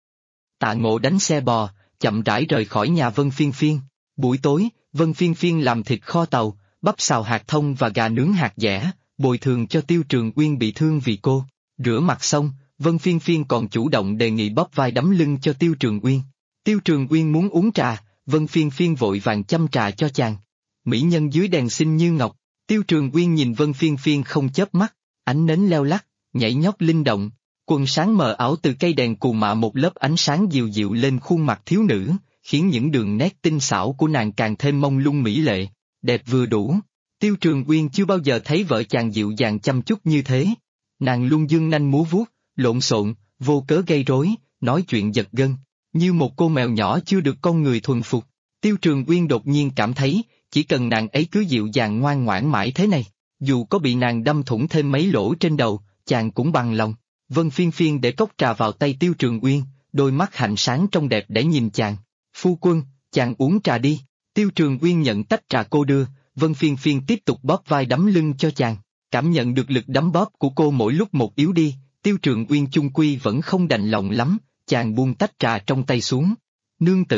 Tạ Ngộ đánh xe bò, chậm rãi rời khỏi nhà Vân Phiên Phiên. Buổi tối, Vân Phiên Phiên làm thịt kho tàu, bắp xào hạt thông và gà nướng hạt dẻ, bồi thường cho Tiêu Trường Uyên bị thương vì cô. Rửa mặt xong, Vân Phiên Phiên còn chủ động đề nghị bóp vai đấm lưng cho Tiêu Trường Uyên. Tiêu Trường Uyên muốn uống trà, Vân Phiên Phiên vội vàng châm trà cho chàng. Mỹ nhân dưới đèn xinh như ngọc, Tiêu Trường Uyên nhìn Vân Phiên Phiên không chớp mắt, ánh nến leo lắc, nhảy nhót linh động, quần sáng mờ ảo từ cây đèn cù mạ một lớp ánh sáng dịu dịu lên khuôn mặt thiếu nữ, khiến những đường nét tinh xảo của nàng càng thêm mông lung mỹ lệ, đẹp vừa đủ. Tiêu Trường Uyên chưa bao giờ thấy vợ chàng dịu dàng chăm chút như thế. Nàng luôn dương nanh múa vuốt, lộn xộn, vô cớ gây rối, nói chuyện giật gân, như một cô mèo nhỏ chưa được con người thuần phục. Tiêu Trường Uyên đột nhiên cảm thấy, chỉ cần nàng ấy cứ dịu dàng ngoan ngoãn mãi thế này, dù có bị nàng đâm thủng thêm mấy lỗ trên đầu, chàng cũng bằng lòng. Vân Phiên Phiên để cốc trà vào tay Tiêu Trường Uyên, đôi mắt hạnh sáng trong đẹp để nhìn chàng. Phu quân, chàng uống trà đi. Tiêu Trường Uyên nhận tách trà cô đưa, Vân Phiên Phiên tiếp tục bóp vai đấm lưng cho chàng. Cảm nhận được lực đấm bóp của cô mỗi lúc một yếu đi, Tiêu Trường Uyên chung quy vẫn không đành lòng lắm, chàng buông tách trà trong tay xuống. Nương tử,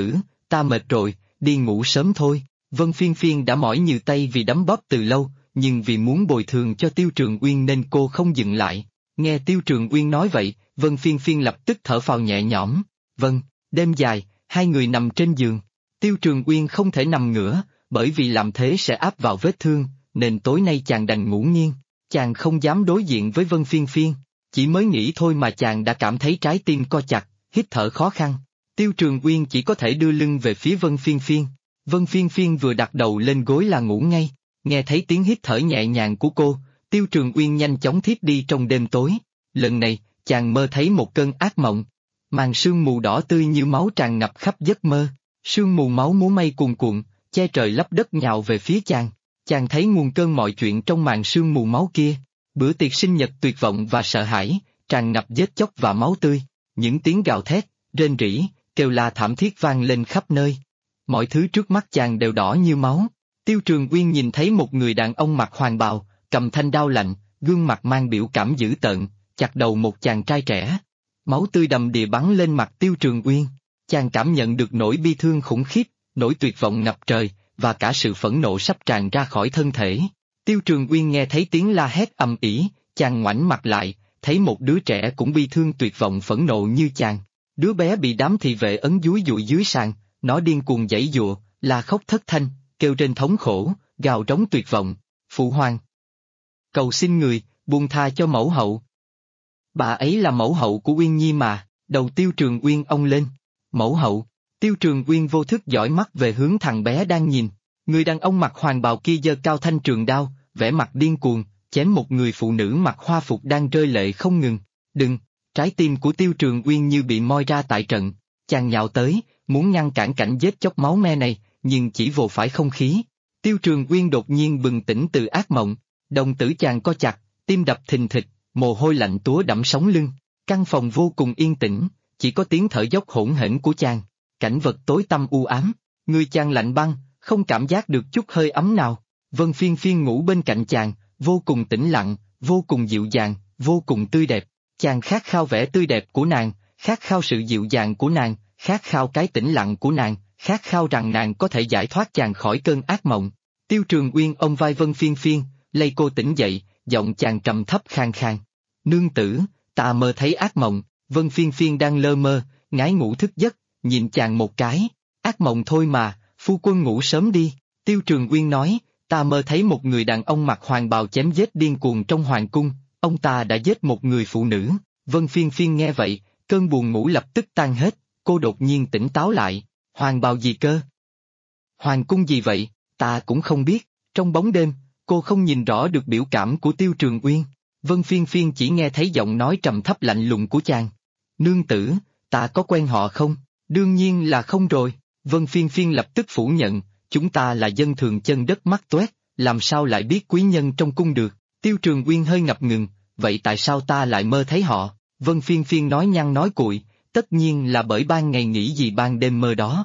ta mệt rồi, đi ngủ sớm thôi. Vân Phiên Phiên đã mỏi như tay vì đấm bóp từ lâu, nhưng vì muốn bồi thường cho Tiêu Trường Uyên nên cô không dừng lại. Nghe Tiêu Trường Uyên nói vậy, Vân Phiên Phiên lập tức thở phào nhẹ nhõm. Vâng, đêm dài, hai người nằm trên giường. Tiêu Trường Uyên không thể nằm ngửa, bởi vì làm thế sẽ áp vào vết thương, nên tối nay chàng đành ngủ nghiêng. Chàng không dám đối diện với Vân Phiên Phiên, chỉ mới nghĩ thôi mà chàng đã cảm thấy trái tim co chặt, hít thở khó khăn. Tiêu Trường Uyên chỉ có thể đưa lưng về phía Vân Phiên Phiên. Vân Phiên Phiên vừa đặt đầu lên gối là ngủ ngay, nghe thấy tiếng hít thở nhẹ nhàng của cô, Tiêu Trường Uyên nhanh chóng thiếp đi trong đêm tối. Lần này, chàng mơ thấy một cơn ác mộng. Màn sương mù đỏ tươi như máu tràn ngập khắp giấc mơ, sương mù máu múa mây cuồn cuộn, che trời lấp đất nhào về phía chàng. Chàng thấy nguồn cơn mọi chuyện trong màn sương mù máu kia. Bữa tiệc sinh nhật tuyệt vọng và sợ hãi, tràn ngập giết chóc và máu tươi, những tiếng gào thét, rên rỉ, kêu la thảm thiết vang lên khắp nơi. Mọi thứ trước mắt chàng đều đỏ như máu. Tiêu Trường Uyên nhìn thấy một người đàn ông mặc hoàng bào, cầm thanh đao lạnh, gương mặt mang biểu cảm dữ tợn, chặt đầu một chàng trai trẻ. Máu tươi đầm đìa bắn lên mặt Tiêu Trường Uyên. Chàng cảm nhận được nỗi bi thương khủng khiếp, nỗi tuyệt vọng ngập trời, và cả sự phẫn nộ sắp tràn ra khỏi thân thể. Tiêu Trường Uyên nghe thấy tiếng la hét ầm ĩ, chàng ngoảnh mặt lại, thấy một đứa trẻ cũng bi thương tuyệt vọng phẫn nộ như chàng. Đứa bé bị đám thị vệ ấn dúi dụi dưới sàn, nó điên cuồng giãy giụa, la khóc thất thanh, kêu trên thống khổ, gào trống tuyệt vọng. Phụ hoàng! Cầu xin người, buông tha cho mẫu hậu. Bà ấy là mẫu hậu của Uyên Nhi mà. Đầu Tiêu Trường Uyên ông lên. Mẫu hậu! Tiêu Trường Uyên vô thức dõi mắt về hướng thằng bé đang nhìn. Người đàn ông mặc hoàng bào kia giơ cao thanh trường đao, vẻ mặt điên cuồng, chém một người phụ nữ mặc hoa phục đang rơi lệ không ngừng. Đừng! Trái tim của Tiêu Trường Uyên như bị moi ra tại trận. Chàng nhào tới, muốn ngăn cản cảnh giết chóc máu me này, nhưng chỉ vồ phải không khí. Tiêu Trường Uyên đột nhiên bừng tỉnh từ ác mộng, đồng tử chàng co chặt, tim đập thình thịch, mồ hôi lạnh túa đẫm sống lưng. Căn phòng vô cùng yên tĩnh, chỉ có tiếng thở dốc hỗn hển của chàng. Cảnh vật tối tăm u ám, người chàng lạnh băng, không cảm giác được chút hơi ấm nào. Vân Phiên Phiên ngủ bên cạnh chàng, vô cùng tĩnh lặng, vô cùng dịu dàng, vô cùng tươi đẹp. Chàng khát khao vẻ tươi đẹp của nàng, khát khao sự dịu dàng của nàng, khát khao cái tĩnh lặng của nàng, khát khao rằng nàng có thể giải thoát chàng khỏi cơn ác mộng. Tiêu Trường Uyên ôm vai Vân Phiên Phiên, lay cô tỉnh dậy, giọng chàng trầm thấp khang khang. Nương tử, ta mơ thấy ác mộng. Vân Phiên Phiên đang lơ mơ, ngái ngủ thức giấc, nhìn chàng một cái. Ác mộng thôi mà, phu quân ngủ sớm đi. Tiêu Trường Uyên nói, ta mơ thấy một người đàn ông mặc hoàng bào chém giết điên cuồng trong hoàng cung, ông ta đã giết một người phụ nữ. Vân Phiên Phiên nghe vậy, cơn buồn ngủ lập tức tan hết, cô đột nhiên tỉnh táo lại. Hoàng bào gì cơ? Hoàng cung gì vậy? Ta cũng không biết. Trong bóng đêm, cô không nhìn rõ được biểu cảm của Tiêu Trường Uyên. Vân Phiên Phiên chỉ nghe thấy giọng nói trầm thấp lạnh lùng của chàng. Nương tử, ta có quen họ không? Đương nhiên là không rồi. Vân Phiên Phiên lập tức phủ nhận, chúng ta là dân thường chân đất mắt toét, làm sao lại biết quý nhân trong cung được? Tiêu Trường Uyên hơi ngập ngừng, vậy tại sao ta lại mơ thấy họ? Vân Phiên Phiên nói nhăn nói cuội, tất nhiên là bởi ban ngày nghĩ gì ban đêm mơ đó.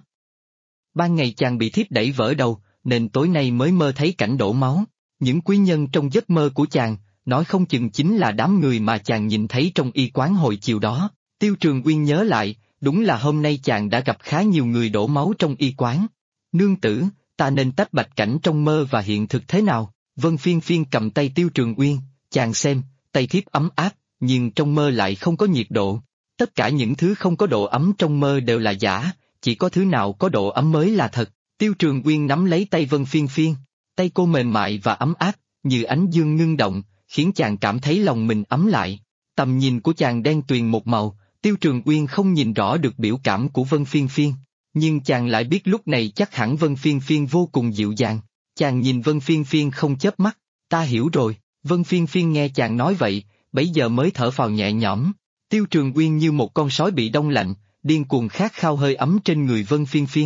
Ban ngày chàng bị thiếp đẩy vỡ đầu, nên tối nay mới mơ thấy cảnh đổ máu. Những quý nhân trong giấc mơ của chàng, nói không chừng chính là đám người mà chàng nhìn thấy trong y quán hồi chiều đó. Tiêu Trường Uyên nhớ lại, đúng là hôm nay chàng đã gặp khá nhiều người đổ máu trong y quán. Nương tử, ta nên tách bạch cảnh trong mơ và hiện thực thế nào? Vân Phiên Phiên cầm tay Tiêu Trường Uyên, chàng xem, tay thiếp ấm áp, nhưng trong mơ lại không có nhiệt độ. Tất cả những thứ không có độ ấm trong mơ đều là giả, chỉ có thứ nào có độ ấm mới là thật. Tiêu Trường Uyên nắm lấy tay Vân Phiên Phiên, tay cô mềm mại và ấm áp, như ánh dương ngưng động, khiến chàng cảm thấy lòng mình ấm lại. Tầm nhìn của chàng đen tuyền một màu, Tiêu Trường Uyên không nhìn rõ được biểu cảm của Vân Phiên Phiên, nhưng chàng lại biết lúc này chắc hẳn Vân Phiên Phiên vô cùng dịu dàng. Chàng nhìn Vân Phiên Phiên không chớp mắt, ta hiểu rồi. Vân Phiên Phiên nghe chàng nói vậy, bấy giờ mới thở phào nhẹ nhõm. Tiêu Trường Uyên như một con sói bị đông lạnh, điên cuồng khát khao hơi ấm trên người Vân Phiên Phiên.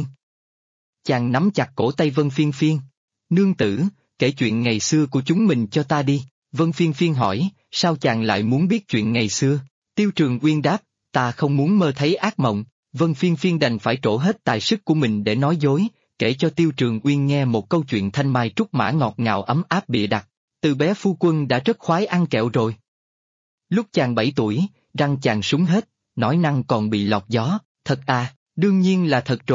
Chàng nắm chặt cổ tay Vân Phiên Phiên. Nương tử, kể chuyện ngày xưa của chúng mình cho ta đi. Vân Phiên Phiên hỏi, sao chàng lại muốn biết chuyện ngày xưa? Tiêu Trường Uyên đáp, ta không muốn mơ thấy ác mộng. Vân Phiên Phiên đành phải trổ hết tài sức của mình để nói dối, kể cho Tiêu Trường Uyên nghe một câu chuyện thanh mai trúc mã ngọt ngào ấm áp bịa đặt. Từ bé phu quân đã rất khoái ăn kẹo rồi. Lúc chàng 7 tuổi, răng chàng súng hết, nói năng còn bị lọt gió. Thật à, đương nhiên là thật rồi,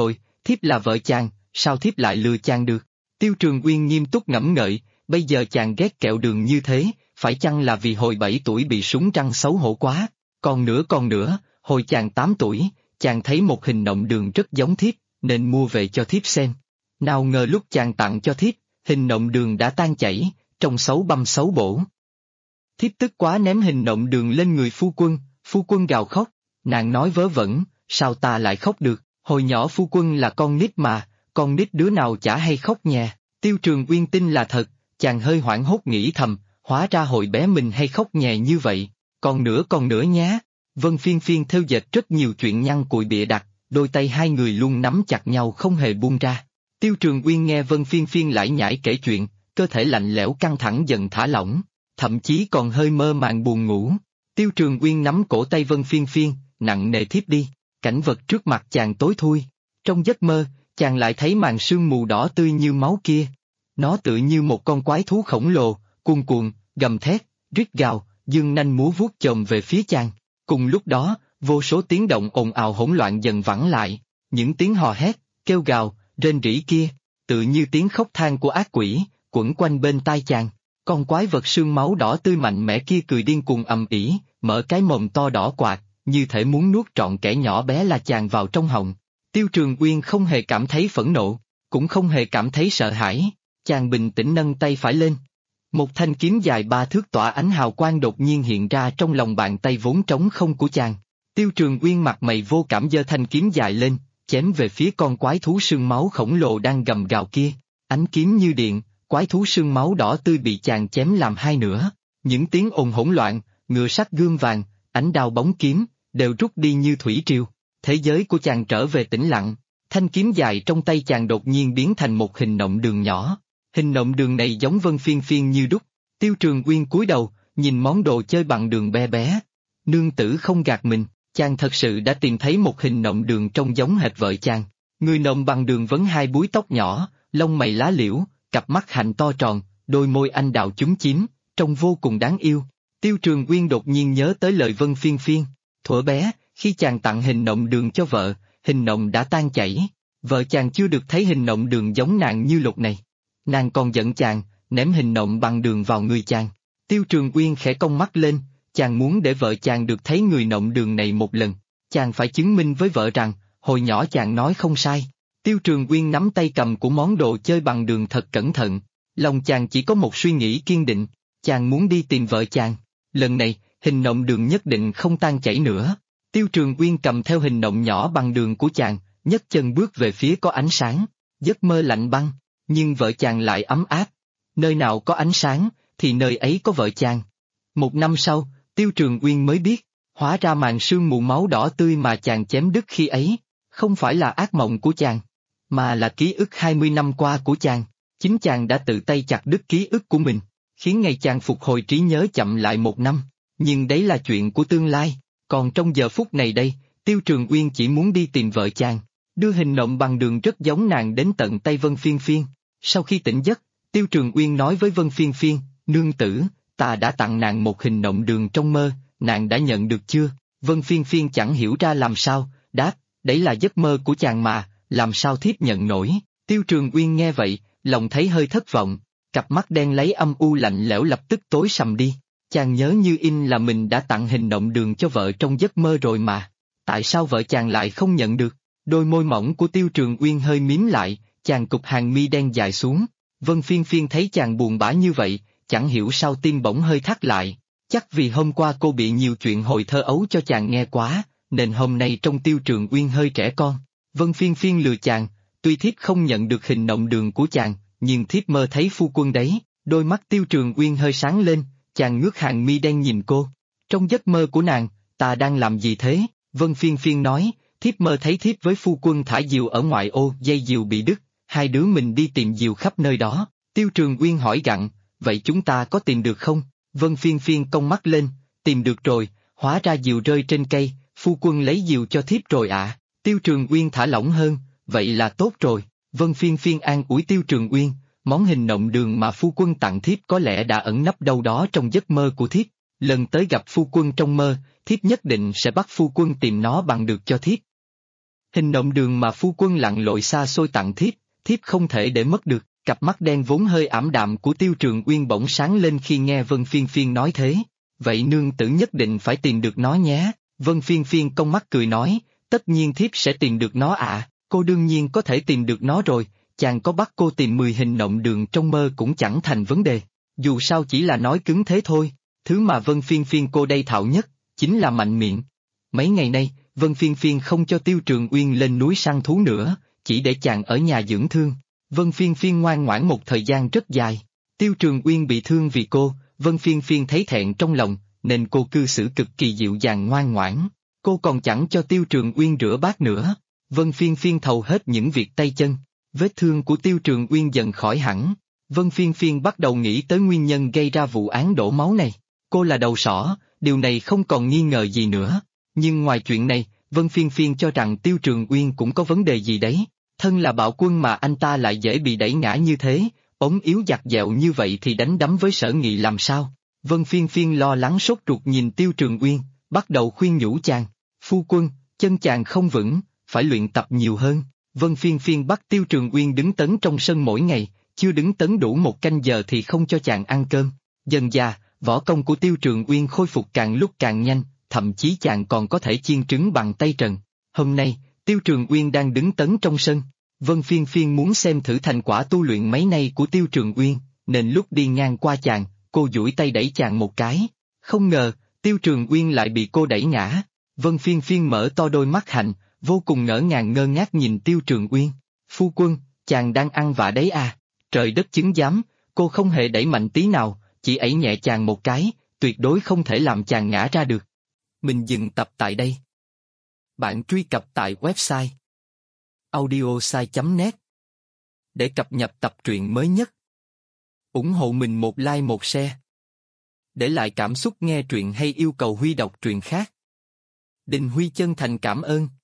thiếp là vợ chàng, sao thiếp lại lừa chàng được? Tiêu Trường Uyên nghiêm túc ngẫm ngợi, bây giờ chàng ghét kẹo đường như thế, phải chăng là vì hồi 7 tuổi bị súng trăng xấu hổ quá? Còn nữa, hồi chàng 8 tuổi, chàng thấy một hình nộm đường rất giống thiếp, nên mua về cho thiếp xem. Nào ngờ lúc chàng tặng cho thiếp, hình nộm đường đã tan chảy, trông xấu băm xấu bổ. Thiếp tức quá ném hình nộm đường lên người phu quân gào khóc, nàng nói vớ vẩn, sao ta lại khóc được, hồi nhỏ phu quân là con nít mà, con nít đứa nào chả hay khóc nhè. Tiêu Trường Uyên tin là thật, chàng hơi hoảng hốt nghĩ thầm, hóa ra hồi bé mình hay khóc nhè như vậy, còn nữa nhá. Vân Phiên Phiên thêu dệt rất nhiều chuyện nhăn cụi bịa đặt, đôi tay hai người luôn nắm chặt nhau không hề buông ra. Tiêu Trường Uyên nghe Vân Phiên Phiên lải nhải kể chuyện, cơ thể lạnh lẽo căng thẳng dần thả lỏng, thậm chí còn hơi mơ màng buồn ngủ. Tiêu Trường Uyên nắm cổ tay Vân Phiên Phiên, nặng nề thiếp đi, cảnh vật trước mặt chàng tối thui. Trong giấc mơ, chàng lại thấy màn sương mù đỏ tươi như máu kia. Nó tựa như một con quái thú khổng lồ, cuồn cuộn, gầm thét, rít gào, dương nanh múa vuốt chồm về phía chàng. Cùng lúc đó, vô số tiếng động ồn ào hỗn loạn dần vẳng lại, những tiếng hò hét, kêu gào, rên rỉ kia, tự như tiếng khóc than của ác quỷ, quẩn quanh bên tai chàng. Con quái vật sương máu đỏ tươi mạnh mẽ kia cười điên cuồng ầm ĩ, mở cái mồm to đỏ quạt, như thể muốn nuốt trọn kẻ nhỏ bé là chàng vào trong họng. Tiêu Trường Uyên không hề cảm thấy phẫn nộ, cũng không hề cảm thấy sợ hãi, chàng bình tĩnh nâng tay phải lên. Một thanh kiếm dài 3 thước tỏa ánh hào quang đột nhiên hiện ra trong lòng bàn tay vốn trống không của chàng. Tiêu Trường Uyên mặt mày vô cảm giơ thanh kiếm dài lên, chém về phía con quái thú sương máu khổng lồ đang gầm gào kia. Ánh kiếm như điện, quái thú sương máu đỏ tươi bị chàng chém làm hai nửa. Những tiếng ồn hỗn loạn, ngựa sắt gươm vàng, ánh đao bóng kiếm, đều rút đi như thủy triều. Thế giới của chàng trở về tĩnh lặng, thanh kiếm dài trong tay chàng đột nhiên biến thành một hình nộm đường nhỏ. Hình nộm đường này giống Vân Phiên Phiên như đúc. Tiêu Trường Uyên cúi đầu, nhìn món đồ chơi bằng đường bé bé. Nương tử không gạt mình, chàng thật sự đã tìm thấy một hình nộm đường trông giống hệt vợ chàng. Người nộm bằng đường vấn hai búi tóc nhỏ, lông mày lá liễu, cặp mắt hạnh to tròn, đôi môi anh đào chúm chím, trông vô cùng đáng yêu. Tiêu Trường Uyên đột nhiên nhớ tới lời Vân Phiên Phiên. Thuở bé, khi chàng tặng hình nộm đường cho vợ, hình nộm đã tan chảy. Vợ chàng chưa được thấy hình nộm đường giống nàng như lục này. Nàng còn giận chàng, ném hình nộm bằng đường vào người chàng. Tiêu Trường Uyên khẽ cong mắt lên, chàng muốn để vợ chàng được thấy người nộm đường này một lần. Chàng phải chứng minh với vợ rằng, hồi nhỏ chàng nói không sai. Tiêu Trường Uyên nắm tay cầm của món đồ chơi bằng đường thật cẩn thận. Lòng chàng chỉ có một suy nghĩ kiên định, chàng muốn đi tìm vợ chàng. Lần này, hình nộm đường nhất định không tan chảy nữa. Tiêu Trường Uyên cầm theo hình nộm nhỏ bằng đường của chàng, nhấc chân bước về phía có ánh sáng. Giấc mơ lạnh băng, nhưng vợ chàng lại ấm áp. Nơi nào có ánh sáng, thì nơi ấy có vợ chàng. Một năm sau, Tiêu Trường Uyên mới biết, hóa ra màn sương mù máu đỏ tươi mà chàng chém đứt khi ấy, không phải là ác mộng của chàng, mà là ký ức 20 năm qua của chàng. Chính chàng đã tự tay chặt đứt ký ức của mình, khiến ngày chàng phục hồi trí nhớ chậm lại 1 năm. Nhưng đấy là chuyện của tương lai, còn trong giờ phút này đây, Tiêu Trường Uyên chỉ muốn đi tìm vợ chàng, đưa hình nộm bằng đường rất giống nàng đến tận tay Vân Phiên Phiên. Sau khi tỉnh giấc, Tiêu Trường Uyên nói với Vân Phiên Phiên, nương tử, ta đã tặng nàng một hình nộm đường trong mơ, nàng đã nhận được chưa? Vân Phiên Phiên chẳng hiểu ra làm sao, đáp, đấy là giấc mơ của chàng mà, làm sao thiếp nhận nổi? Tiêu Trường Uyên nghe vậy, lòng thấy hơi thất vọng, cặp mắt đen lấy âm u lạnh lẽo lập tức tối sầm đi. Chàng nhớ như in là mình đã tặng hình nộm đường cho vợ trong giấc mơ rồi mà. Tại sao vợ chàng lại không nhận được? Đôi môi mỏng của Tiêu Trường Uyên hơi mím lại, chàng cụp hàng mi đen dài xuống. Vân Phiên Phiên thấy chàng buồn bã như vậy, chẳng hiểu sao tim bỗng hơi thắt lại. Chắc vì hôm qua cô bị nhiều chuyện hồi thơ ấu cho chàng nghe quá, nên hôm nay trong Tiêu Trường Uyên hơi trẻ con. Vân Phiên Phiên lừa chàng, tuy thiếp không nhận được hình nộm đường của chàng, nhưng thiếp mơ thấy phu quân đấy. Đôi mắt Tiêu Trường Uyên hơi sáng lên, chàng ngước hàng mi đen nhìn cô. Trong giấc mơ của nàng, ta đang làm gì thế? Vân Phiên Phiên nói, thiếp mơ thấy thiếp với phu quân thả diều ở ngoại ô, dây diều bị đứt, hai đứa mình đi tìm diều khắp nơi đó. Tiêu Trường Uyên hỏi gặng, vậy chúng ta có tìm được không? Vân Phiên Phiên cong mắt lên, tìm được rồi, hóa ra diều rơi trên cây, phu quân lấy diều cho thiếp rồi ạ. Tiêu Trường Uyên thả lỏng hơn, vậy là tốt rồi. Vân Phiên Phiên an ủi Tiêu Trường Uyên, món hình nộm đường mà phu quân tặng thiếp có lẽ đã ẩn nấp đâu đó trong giấc mơ của thiếp. Lần tới gặp phu quân trong mơ, thiếp nhất định sẽ bắt phu quân tìm nó bằng được cho thiếp. Hình nộm đường mà phu quân lặn lội xa xôi tặng thiếp, thiếp không thể để mất được. Cặp mắt đen vốn hơi ảm đạm của Tiêu Trường Uyên bỗng sáng lên khi nghe Vân Phiên Phiên nói thế. Vậy nương tử nhất định phải tìm được nó nhé. Vân Phiên Phiên cong mắt cười nói, tất nhiên thiếp sẽ tìm được nó ạ. Cô đương nhiên có thể tìm được nó rồi, chàng có bắt cô tìm 10 hình nộm đường trong mơ cũng chẳng thành vấn đề. Dù sao chỉ là nói cứng thế thôi, thứ mà Vân Phiên Phiên cô đây thạo nhất, chính là mạnh miệng. Mấy ngày nay, Vân Phiên Phiên không cho Tiêu Trường Uyên lên núi săn thú nữa, chỉ để chàng ở nhà dưỡng thương. Vân Phiên Phiên ngoan ngoãn một thời gian rất dài. Tiêu Trường Uyên bị thương vì cô, Vân Phiên Phiên thấy thẹn trong lòng, nên cô cư xử cực kỳ dịu dàng ngoan ngoãn. Cô còn chẳng cho Tiêu Trường Uyên rửa bát nữa. Vân Phiên Phiên thầu hết những việc tay chân. Vết thương của Tiêu Trường Uyên dần khỏi hẳn. Vân Phiên Phiên bắt đầu nghĩ tới nguyên nhân gây ra vụ án đổ máu này. Cô là đầu sỏ, điều này không còn nghi ngờ gì nữa. Nhưng ngoài chuyện này, Vân Phiên Phiên cho rằng Tiêu Trường Uyên cũng có vấn đề gì đấy. Thân là bạo quân mà anh ta lại dễ bị đẩy ngã như thế, ốm yếu giặt dẹo như vậy thì đánh đấm với Sở Nghị làm sao? Vân Phiên Phiên lo lắng sốt ruột nhìn Tiêu Trường Uyên, bắt đầu khuyên nhủ chàng. Phu quân, chân chàng không vững, phải luyện tập nhiều hơn. Vân Phiên Phiên bắt Tiêu Trường Uyên đứng tấn trong sân mỗi ngày, chưa đứng tấn đủ 1 canh giờ thì không cho chàng ăn cơm. Dần dà, võ công của Tiêu Trường Uyên khôi phục càng lúc càng nhanh, thậm chí chàng còn có thể chiên trứng bằng tay trần. Hôm nay, Tiêu Trường Uyên đang đứng tấn trong sân. Vân Phiên Phiên muốn xem thử thành quả tu luyện mấy nay của Tiêu Trường Uyên, nên lúc đi ngang qua chàng, cô duỗi tay đẩy chàng một cái. Không ngờ, Tiêu Trường Uyên lại bị cô đẩy ngã. Vân Phiên Phiên mở to đôi mắt hạnh, vô cùng ngỡ ngàng ngơ ngác nhìn Tiêu Trường Uyên. Phu quân, chàng đang ăn vạ đấy à? Trời đất chứng giám, cô không hề đẩy mạnh tí nào, chỉ ẩy nhẹ chàng một cái, tuyệt đối không thể làm chàng ngã ra được. Mình dừng tập tại đây. Bạn truy cập tại website audiosai.net để cập nhật tập truyện mới nhất. Ủng hộ mình một like một share. Để lại cảm xúc nghe truyện hay yêu cầu Huy đọc truyện khác. Đình Huy chân thành cảm ơn.